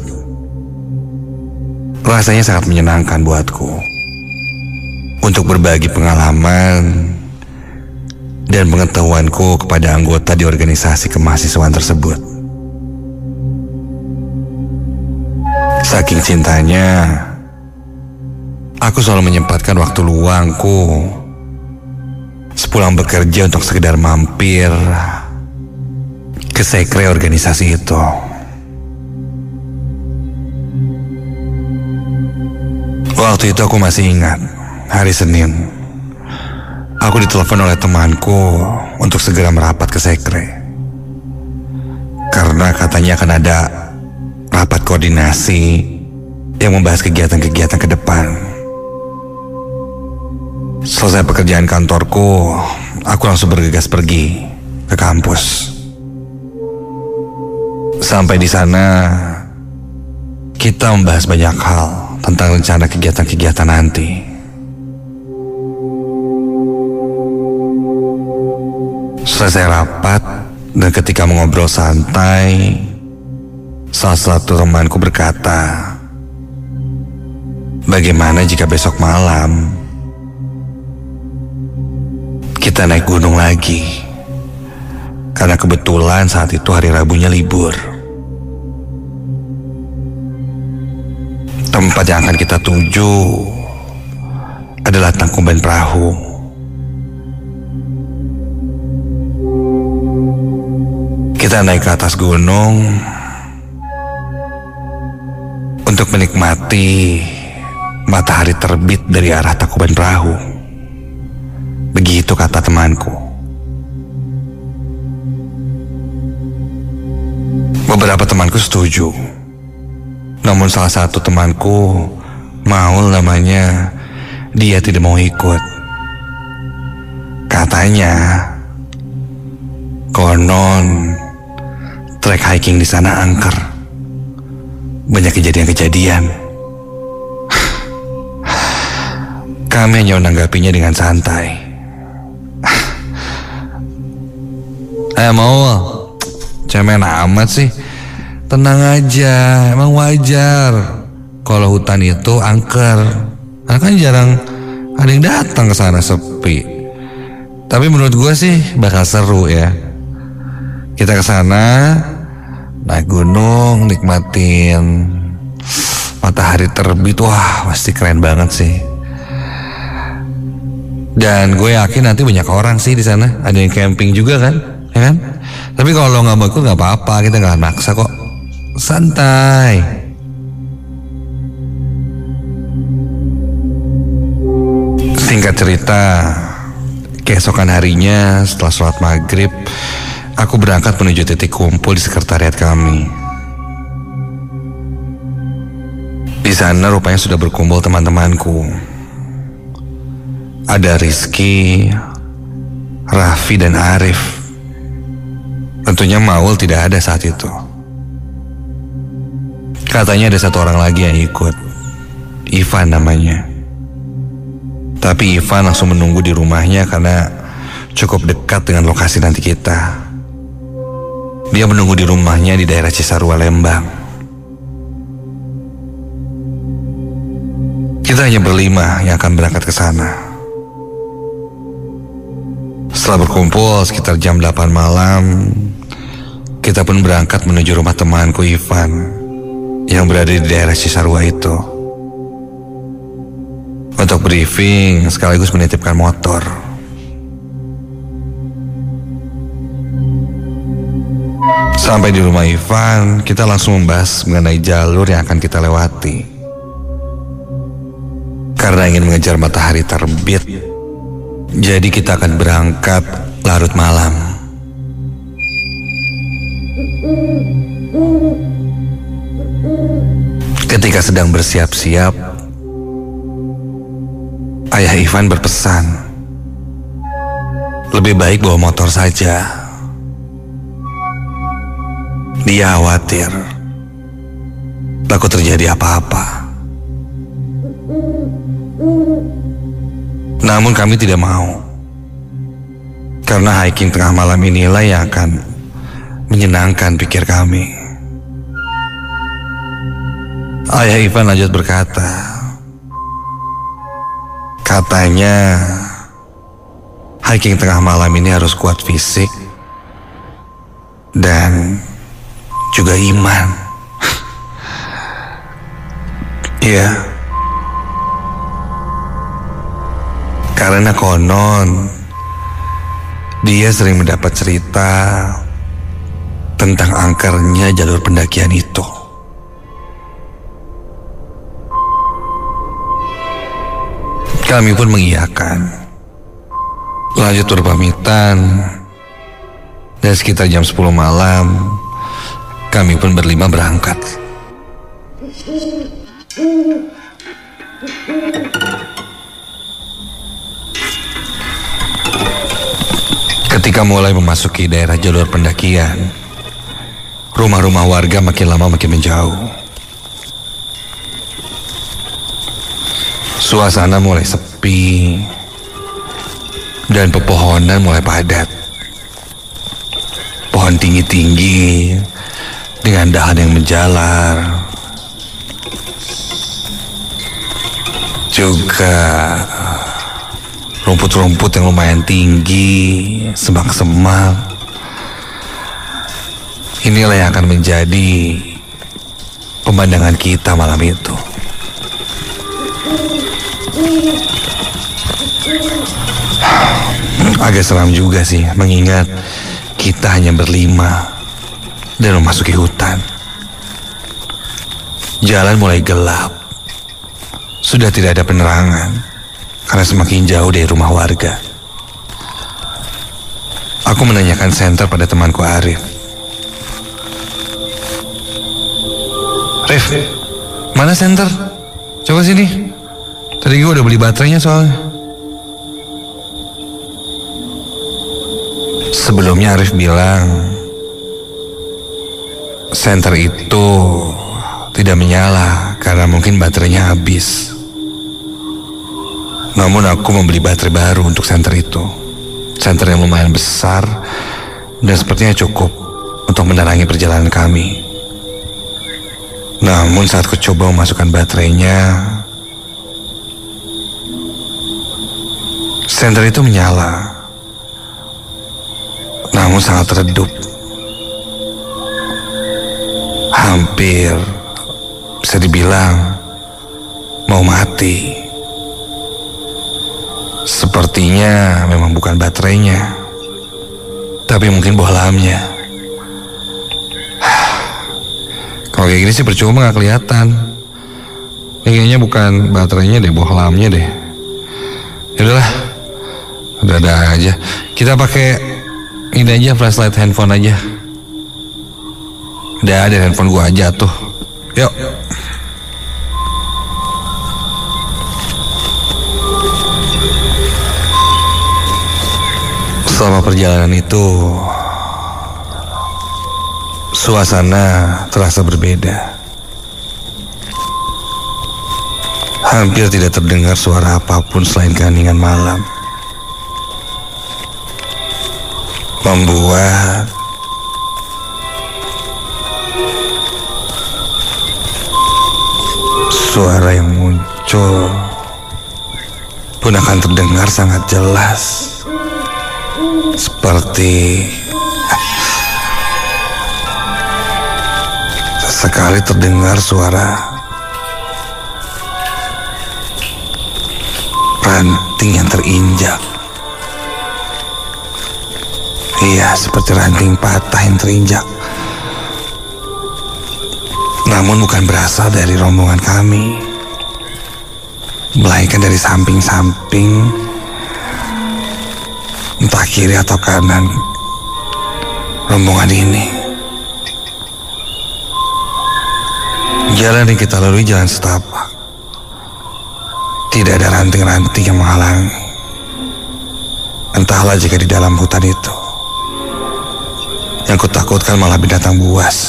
Rasanya sangat menyenangkan buatku untuk berbagi pengalaman dan pengetahuanku kepada anggota di organisasi kemahasiswaan tersebut. Saking cintanya, aku selalu menyempatkan waktu luangku sepulang bekerja untuk sekedar mampir ke sekre organisasi itu. Waktu itu aku masih ingat, hari Senin, aku ditelepon oleh temanku untuk segera merapat ke sekre. Karena katanya akan ada rapat koordinasi yang membahas kegiatan-kegiatan ke depan. Selesai pekerjaan kantorku, aku langsung bergegas pergi ke kampus. Sampai di sana, kita membahas banyak hal tentang rencana kegiatan-kegiatan nanti. Selesai rapat, dan ketika mengobrol santai, salah satu temanku berkata, "Bagaimana jika besok malam kita naik gunung lagi?" Karena kebetulan saat itu hari Rabunya libur. Tempat yang akan kita tuju adalah Tangkuban Perahu. Kita naik ke atas gunung untuk menikmati matahari terbit dari arah Tangkuban Perahu. Begitu kata temanku. Beberapa temanku setuju. Namun salah satu temanku, Maul namanya, dia tidak mau ikut. Katanya, konon trek hiking di sana angker. Banyak kejadian-kejadian. Kami hanya menanggapinya dengan santai. Eh Maul, cemen amat sih. Tenang aja, emang wajar kalau hutan itu angker. Karena kan jarang ada yang datang ke sana, sepi. Tapi menurut gue sih bakal seru ya. Kita ke sana, naik gunung, nikmatin matahari terbit. Wah, pasti keren banget sih. Dan gue yakin nanti banyak orang sih di sana. Ada yang camping juga kan, ya kan? Tapi kalau lo nggak mau ikut nggak apa-apa, kita nggak maksa kok. Santai. Singkat cerita, keesokan harinya setelah sholat maghrib, aku berangkat menuju titik kumpul di sekretariat kami. Di sana rupanya sudah berkumpul teman-temanku. Ada Rizky, Raffi dan Arif. Tentunya Maul tidak ada saat itu. Katanya ada satu orang lagi yang ikut, Ivan namanya. Tapi Ivan langsung menunggu di rumahnya karena cukup dekat dengan lokasi nanti kita. Dia menunggu di rumahnya di daerah Cisarua, Lembang. Kita hanya berlima yang akan berangkat ke sana. Setelah berkumpul sekitar jam delapan malam, kita pun berangkat menuju rumah temanku Ivan yang berada di daerah Cisarua itu untuk briefing sekaligus menitipkan motor. Sampai di rumah Ivan, kita langsung membahas mengenai jalur yang akan kita lewati. Karena ingin mengejar matahari terbit, jadi kita akan berangkat larut malam. Ketika sedang bersiap-siap, ayah Ivan berpesan, lebih baik bawa motor saja. Dia khawatir takut terjadi apa-apa. Namun kami tidak mau, karena hiking tengah malam inilah yang akan menyenangkan pikir kami. Ayah Ivan lanjut berkata, katanya hiking tengah malam ini harus kuat fisik dan juga iman. Iya. Karena konon dia sering mendapat cerita tentang angkernya jalur pendakian itu. Kami pun mengiyakan. Lanjut berpamitan, dan sekitar jam sepuluh malam kami pun berlima berangkat. Ketika mulai memasuki daerah jalur pendakian, rumah-rumah warga makin lama makin menjauh. Suasana mulai sepi dan pepohonan mulai padat. Pohon tinggi-tinggi dengan dahan yang menjalar. Juga rumput-rumput yang lumayan tinggi, semak-semak. Inilah yang akan menjadi pemandangan kita malam itu. Agak seram juga sih, mengingat kita hanya berlima dan memasuki hutan. Jalan mulai gelap. Sudah tidak ada penerangan karena semakin jauh dari rumah warga. Aku menanyakan senter pada temanku Arif. Rif, mana senter? Coba sini. Tadi gue udah beli baterainya soalnya. Sebelumnya Arif bilang senter itu tidak menyala karena mungkin baterainya habis. Namun aku membeli baterai baru untuk senter itu. Senter yang lumayan besar dan sepertinya cukup untuk menerangi perjalanan kami. Namun saat ku coba memasukkan baterainya, senter itu menyala, namun sangat redup. Hampir bisa dibilang mau mati. Sepertinya memang bukan baterainya, tapi mungkin bohlamnya. Kalau kayak gini sih percuma, gak kelihatan. Ini kayaknya bukan baterainya deh, bohlamnya deh. Yaudahlah, ada-ada aja. Kita pakai ini aja, flashlight handphone aja. Udah ada handphone gua aja tuh. Yuk. Selama perjalanan itu, suasana terasa berbeda. Hampir tidak terdengar suara apapun selain keheningan malam. Membuat suara yang muncul muncul pun akan terdengar sangat jelas, seperti sesekali terdengar suara ranting yang terinjak. Iya, seperti ranting patah yang terinjak. Namun bukan berasal dari rombongan kami, melainkan dari samping-samping, entah kiri atau kanan rombongan ini. Jalan yang kita lalui jalan setapak. Tidak ada ranting-ranting yang menghalangi. Entahlah jika di dalam hutan itu yang kutakutkan malah binatang buas.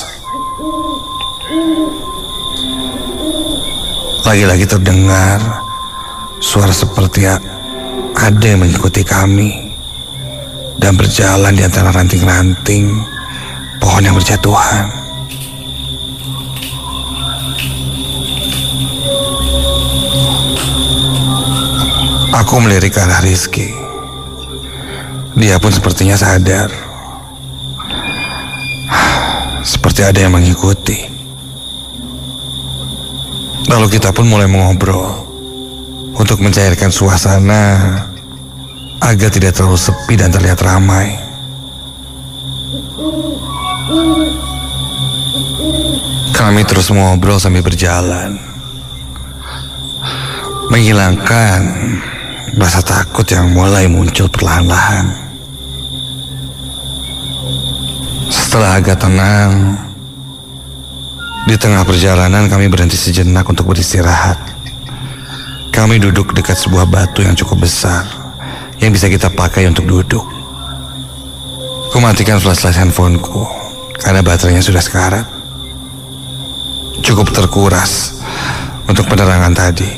Lagi-lagi terdengar suara seperti ada yang mengikuti kami dan berjalan di antara ranting-ranting pohon yang berjatuhan. Aku melirik ke arah Rizky. Dia pun sepertinya sadar, seperti ada yang mengikuti. Lalu kita pun mulai mengobrol untuk mencairkan suasana agar tidak terlalu sepi dan terlihat ramai. Kami terus mengobrol sambil berjalan, menghilangkan rasa takut yang mulai muncul perlahan-lahan. Setelah agak tenang, di tengah perjalanan kami berhenti sejenak untuk beristirahat. Kami duduk dekat sebuah batu yang cukup besar yang bisa kita pakai untuk duduk. Ku matikan flashlight handphoneku karena baterainya sudah sekarat. Cukup terkuras untuk penerangan tadi.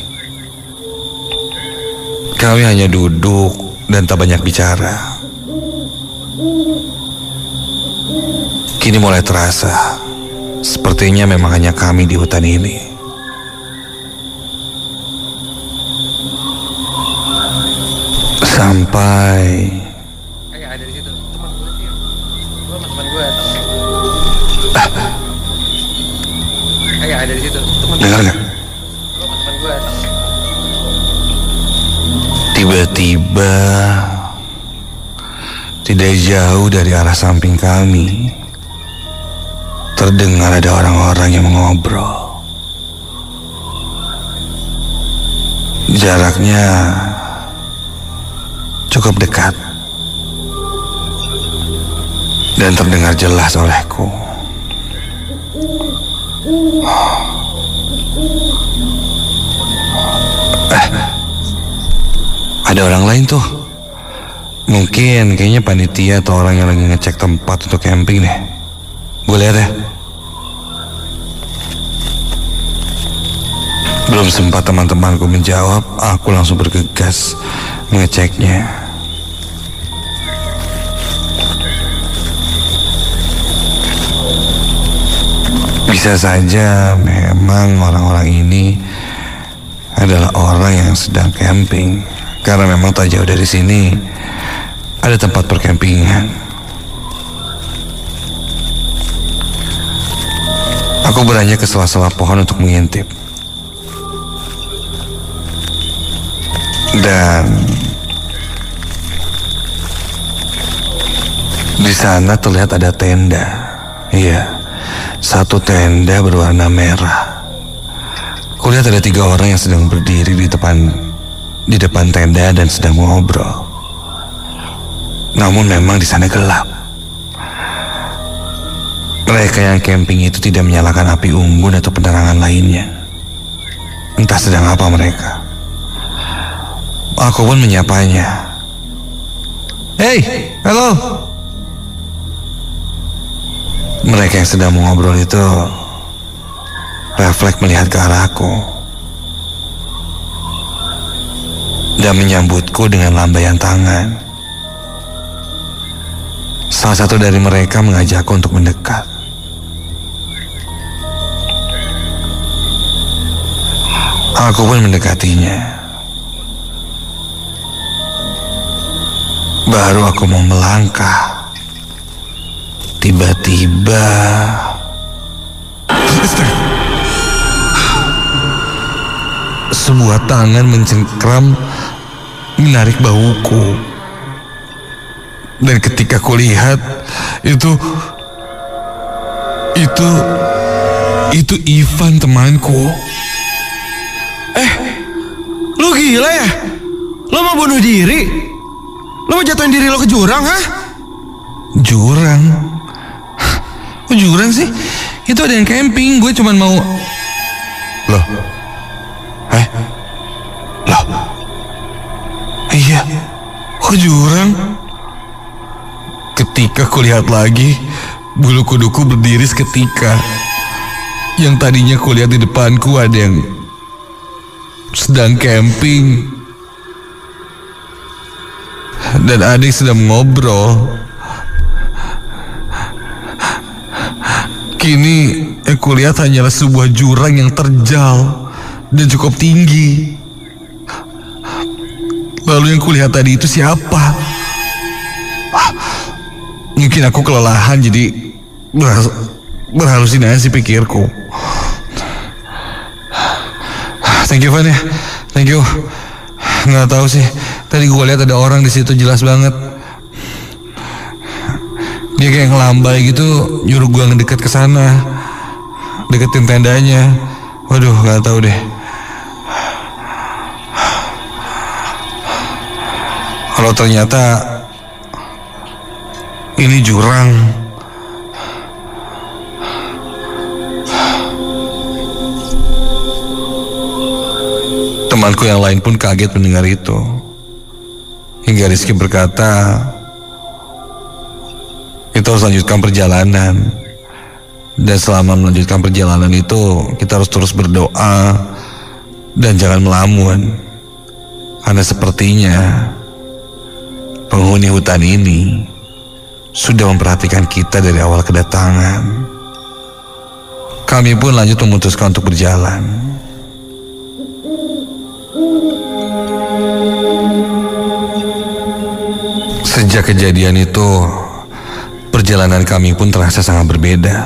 Kami hanya duduk dan tak banyak bicara. Kini mulai terasa sepertinya memang hanya kami di hutan ini. Sampai ada di situ teman gue sih. Gue sama teman gue datang. Kayak ada di situ teman. Dengar nggak? Gue sama teman gue datang. Tiba-tiba tidak jauh dari arah samping kami terdengar ada orang-orang yang mengobrol. Jaraknya cukup dekat dan terdengar jelas olehku. Eh, ada orang lain tuh. Mungkin kayaknya panitia atau orang yang lagi ngecek tempat untuk camping deh. Gue lihat ya. Belum sempat teman-temanku menjawab, aku langsung bergegas mengeceknya. Bisa saja memang orang-orang ini adalah orang yang sedang camping, karena memang tak jauh dari sini ada tempat perkempingan. Aku beranjak ke sela-sela pohon untuk mengintip. Dan di sana terlihat ada tenda. Iya, satu tenda berwarna merah. Kulihat ada tiga orang yang sedang berdiri di depan di depan tenda dan sedang mengobrol. Namun memang di sana gelap. Mereka yang camping itu tidak menyalakan api unggun atau penerangan lainnya. Entah sedang apa mereka. Aku pun menyapanya. Hei, halo. Mereka yang sedang mengobrol itu refleks melihat ke arahku dan menyambutku dengan lambaian tangan. Salah satu dari mereka mengajakku untuk mendekat. Aku pun mendekatinya. Baru aku mau melangkah, tiba-tiba sebuah tangan mencengkram menarik bahuku. Dan ketika kulihat itu itu itu Ivan, temanku. Eh, lu gila ya? Lu mau bunuh diri? Lu mau jatuhin diri lo ke jurang, ha? Jurang? Kok jurang sih? Itu ada yang camping, gue cuman mau... Loh? Eh? Loh? Iya, kok jurang? Ketika kulihat lagi, bulu kuduku berdiri seketika. Yang tadinya kulihat di depanku ada yang sedang camping, dan ada yang sedang ngobrol. Kini yang kulihat hanyalah sebuah jurang yang terjal dan cukup tinggi. Lalu yang kulihat tadi itu siapa? Mungkin aku kelelahan jadi ber- berhalusinasi pikirku. Thank you, Van ya. Thank you. Nggak tahu sih. Tadi gue lihat ada orang di situ, jelas banget. Dia kayak ngelambai gitu, nyuruh gue ngedeket ke sana, deketin tendanya. Waduh, nggak tahu deh. Kalau ternyata ini jurang. Temanku yang lain pun kaget mendengar itu. Hingga Rizky berkata, kita harus lanjutkan perjalanan. Dan selama melanjutkan perjalanan itu, kita harus terus berdoa dan jangan melamun. Karena sepertinya penghuni hutan ini sudah memperhatikan kita dari awal kedatangan. Kami pun lanjut memutuskan untuk berjalan. Sejak kejadian itu, perjalanan kami pun terasa sangat berbeda.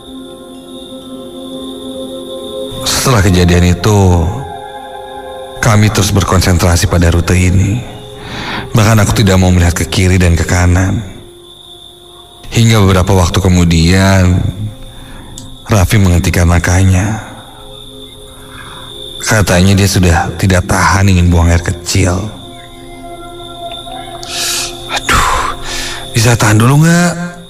Setelah kejadian itu, kami terus berkonsentrasi pada rute ini. Bahkan aku tidak mau melihat ke kiri dan ke kanan. Hingga beberapa waktu kemudian, Raffi menghentikan langkahnya. Katanya dia sudah tidak tahan ingin buang air kecil. Bisa tahan dulu nggak?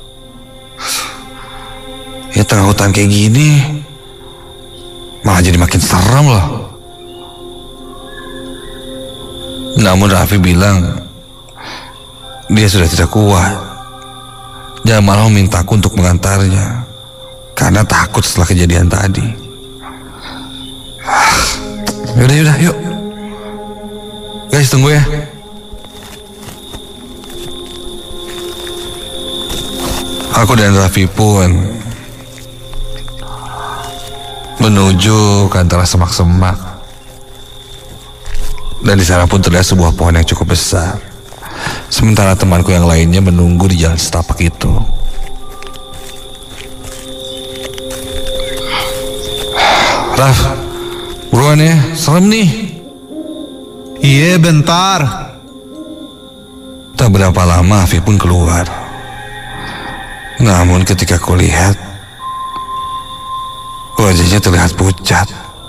Ya tengah hutan kayak gini, malah jadi makin serem loh. Namun Raffi bilang dia sudah tidak kuat dan malah memintaku untuk mengantarnya karena takut setelah kejadian tadi. Yaudah yaudah yuk guys, tunggu ya. Aku dan Raffi pun menuju ke antara semak-semak, dan di sana pun terlihat sebuah pohon yang cukup besar. Sementara temanku yang lainnya menunggu di jalan setapak itu. Raf, buruan ya, serem nih. Iya, bentar. Tak berapa lama Raffi pun keluar. Namun ketika kulihat, wajahnya terlihat pucat.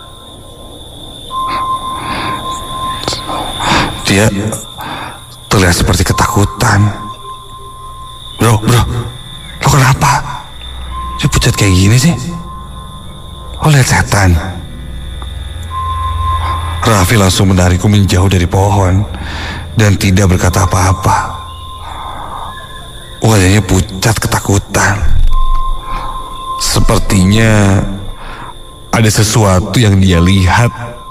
Dia terlihat seperti ketakutan. Bro, bro, lo kenapa? Dia pucat kayak gini sih? Lo lihat setan? Raffi langsung menarikku menjauh dari pohon dan tidak berkata apa-apa. Wajahnya pucat ketakutan. Sepertinya ada sesuatu yang dia lihat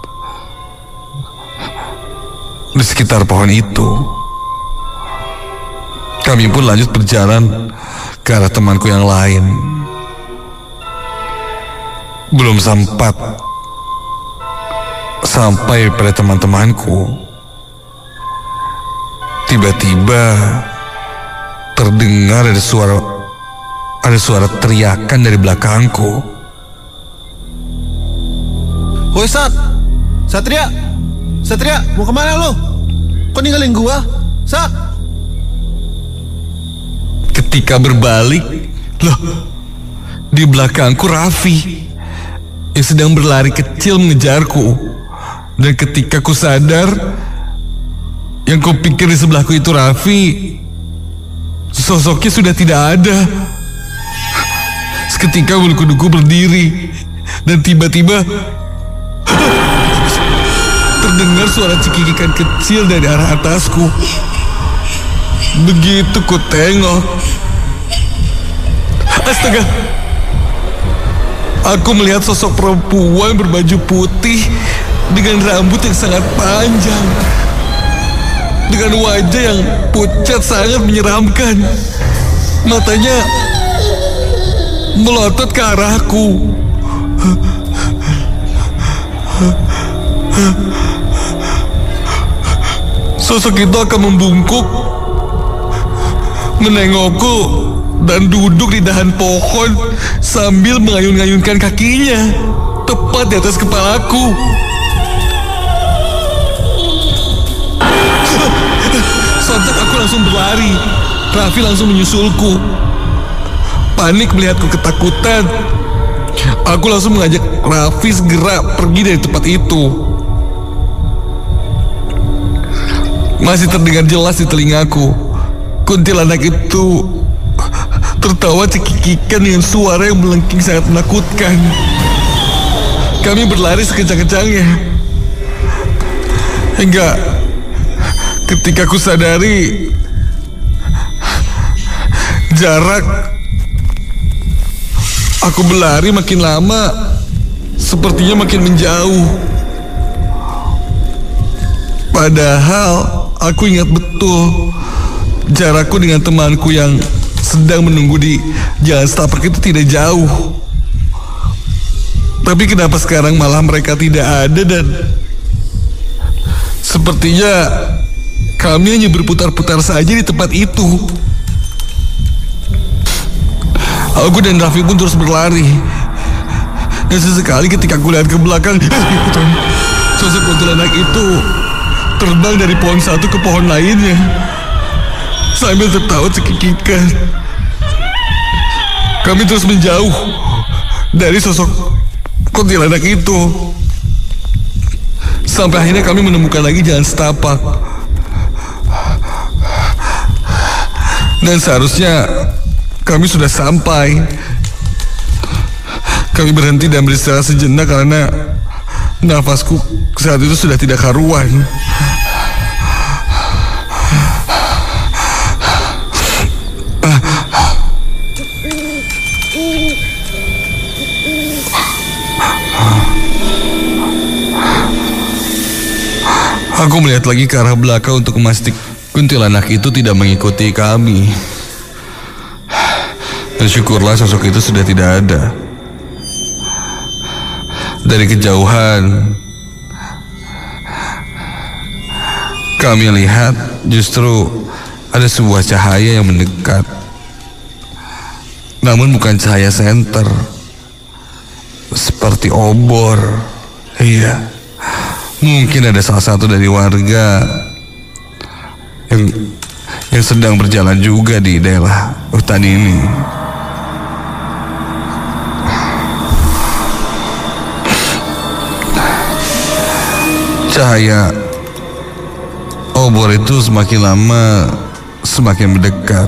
di sekitar pohon itu. Kami pun lanjut berjalan ke arah temanku yang lain. Belum sempat Sampai pada teman-temanku. Tiba-tiba terdengar ada suara ada suara teriakan dari belakangku. Woi Sat, Satria, Satria, mau kemana lo? Kok ninggalin gua, Sat? Ketika berbalik, loh, di belakangku Raffi yang sedang berlari kecil mengejarku. Dan ketika ku sadar, yang ku pikir di sebelahku itu Raffi, sosoknya sudah tidak ada. Seketika bulu kuduku berdiri, dan tiba-tiba terdengar suara cekikikan kecil dari arah atasku. Begitu ku tengok, astaga, aku melihat sosok perempuan berbaju putih dengan rambut yang sangat panjang, dengan wajah yang pucat sangat menyeramkan. Matanya melotot ke arahku. Sosok itu akan membungkuk, menengokku, dan duduk di dahan pohon sambil mengayun-ayunkan kakinya tepat di atas kepalaku. Sontak aku langsung berlari. Raffi langsung menyusulku. Panik melihatku ketakutan. Aku langsung mengajak Raffi segera pergi dari tempat itu. Masih terdengar jelas di telingaku, kuntilanak itu tertawa cekikikan dengan suara yang melengking sangat menakutkan. Kami berlari sekencang-kencangnya, hingga ketika ku sadari jarak aku berlari makin lama sepertinya makin menjauh. Padahal aku ingat betul jarakku dengan temanku yang sedang menunggu di jalan setapak itu tidak jauh. Tapi kenapa sekarang malah mereka tidak ada, dan sepertinya kami hanya berputar-putar saja di tempat itu. Aku dan Raffi pun terus berlari. Dan sesekali ketika aku lihat ke belakang, sosok kuntilanak itu terbang dari pohon satu ke pohon lainnya sambil tertawa cekikikan. Kami terus menjauh dari sosok kuntilanak itu sampai akhirnya kami menemukan lagi jalan setapak. Dan seharusnya kami sudah sampai. Kami berhenti dan beristirahat sejenak karena nafasku saat itu sudah tidak karuan. Aku melihat lagi ke arah belakang untuk memastikan kuntilanak itu tidak mengikuti kami. Dan syukurlah sosok itu sudah tidak ada. Dari kejauhan kami lihat justru ada sebuah cahaya yang mendekat. Namun bukan cahaya senter, seperti obor. Iya, mungkin ada salah satu dari warga yang yang sedang berjalan juga di daerah hutan ini. Cahaya obor itu semakin lama semakin mendekat.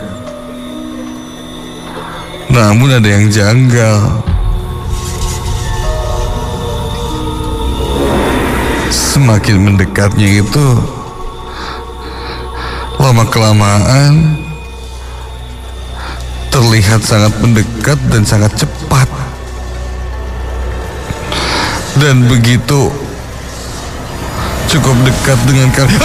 Namun ada yang janggal. Semakin mendekatnya itu, lama-kelamaan terlihat sangat mendekat dan sangat cepat. Dan begitu cukup dekat dengan kami.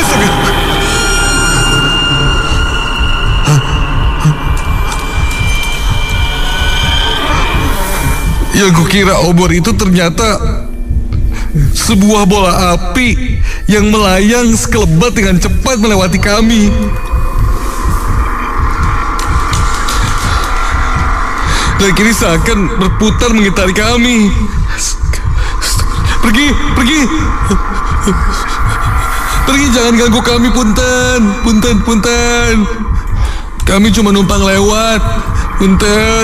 Yang kukira obor itu ternyata Sebuah bola api yang melayang sekelebat dengan cepat melewati kami. Dan kini seakan berputar mengitari kami. Pergi, pergi. Pergi, jangan ganggu kami, punten. Punten, punten. Kami cuma numpang lewat. Punten.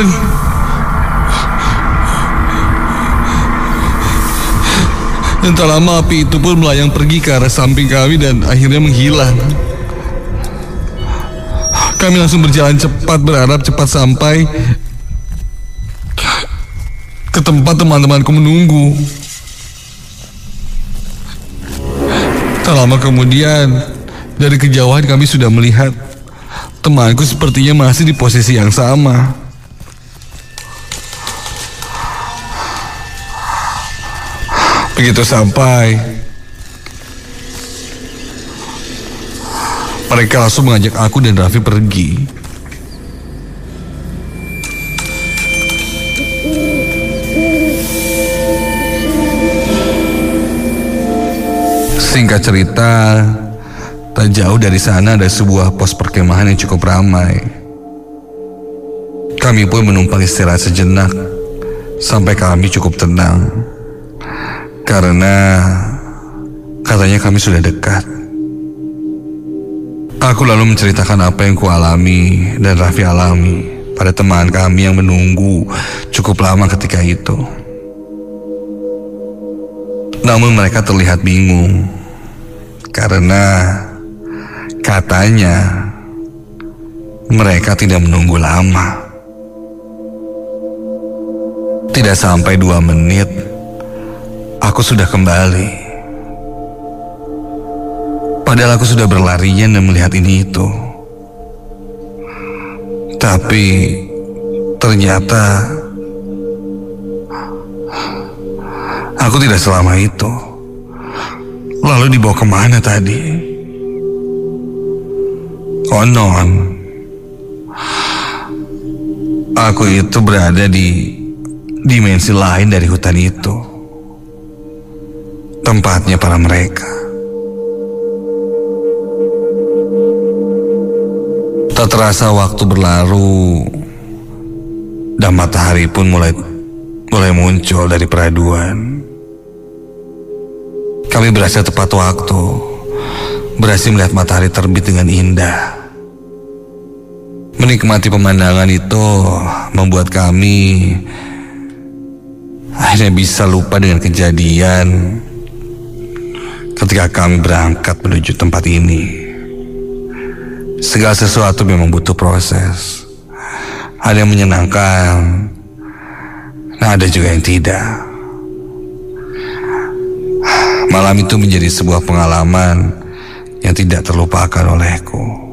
Dan tak lama api itu pun melayang pergi ke arah samping kami dan akhirnya menghilang. Kami langsung berjalan cepat, berharap cepat sampai ke tempat teman-temanku menunggu. Tak lama kemudian, dari kejauhan kami sudah melihat temanku sepertinya masih di posisi yang sama. Begitu sampai, mereka langsung mengajak aku dan Raffi pergi. Singkat cerita, tak jauh dari sana ada sebuah pos perkemahan yang cukup ramai. Kami pun menumpang istirahat sejenak sampai kami cukup tenang. Karena katanya kami sudah dekat. Aku lalu menceritakan apa yang kualami dan Raffi alami pada teman kami yang menunggu cukup lama ketika itu. Namun mereka terlihat bingung karena katanya mereka tidak menunggu lama. Tidak sampai dua menit, aku sudah kembali. Padahal aku sudah berlarian dan melihat ini itu. Tapi ternyata aku tidak selama itu. Lalu dibawa kemana tadi? Konon aku itu berada di dimensi lain dari hutan itu. Tempatnya para mereka. Tak terasa waktu berlalu dan matahari pun mulai mulai muncul dari peraduan. Kami berhasil tepat waktu, berhasil melihat matahari terbit dengan indah. Menikmati pemandangan itu membuat kami akhirnya bisa lupa dengan kejadian ketika kami berangkat menuju tempat ini. Segala sesuatu memang butuh proses. Ada yang menyenangkan, nah ada juga yang tidak. Malam itu menjadi sebuah pengalaman yang tidak terlupakan olehku.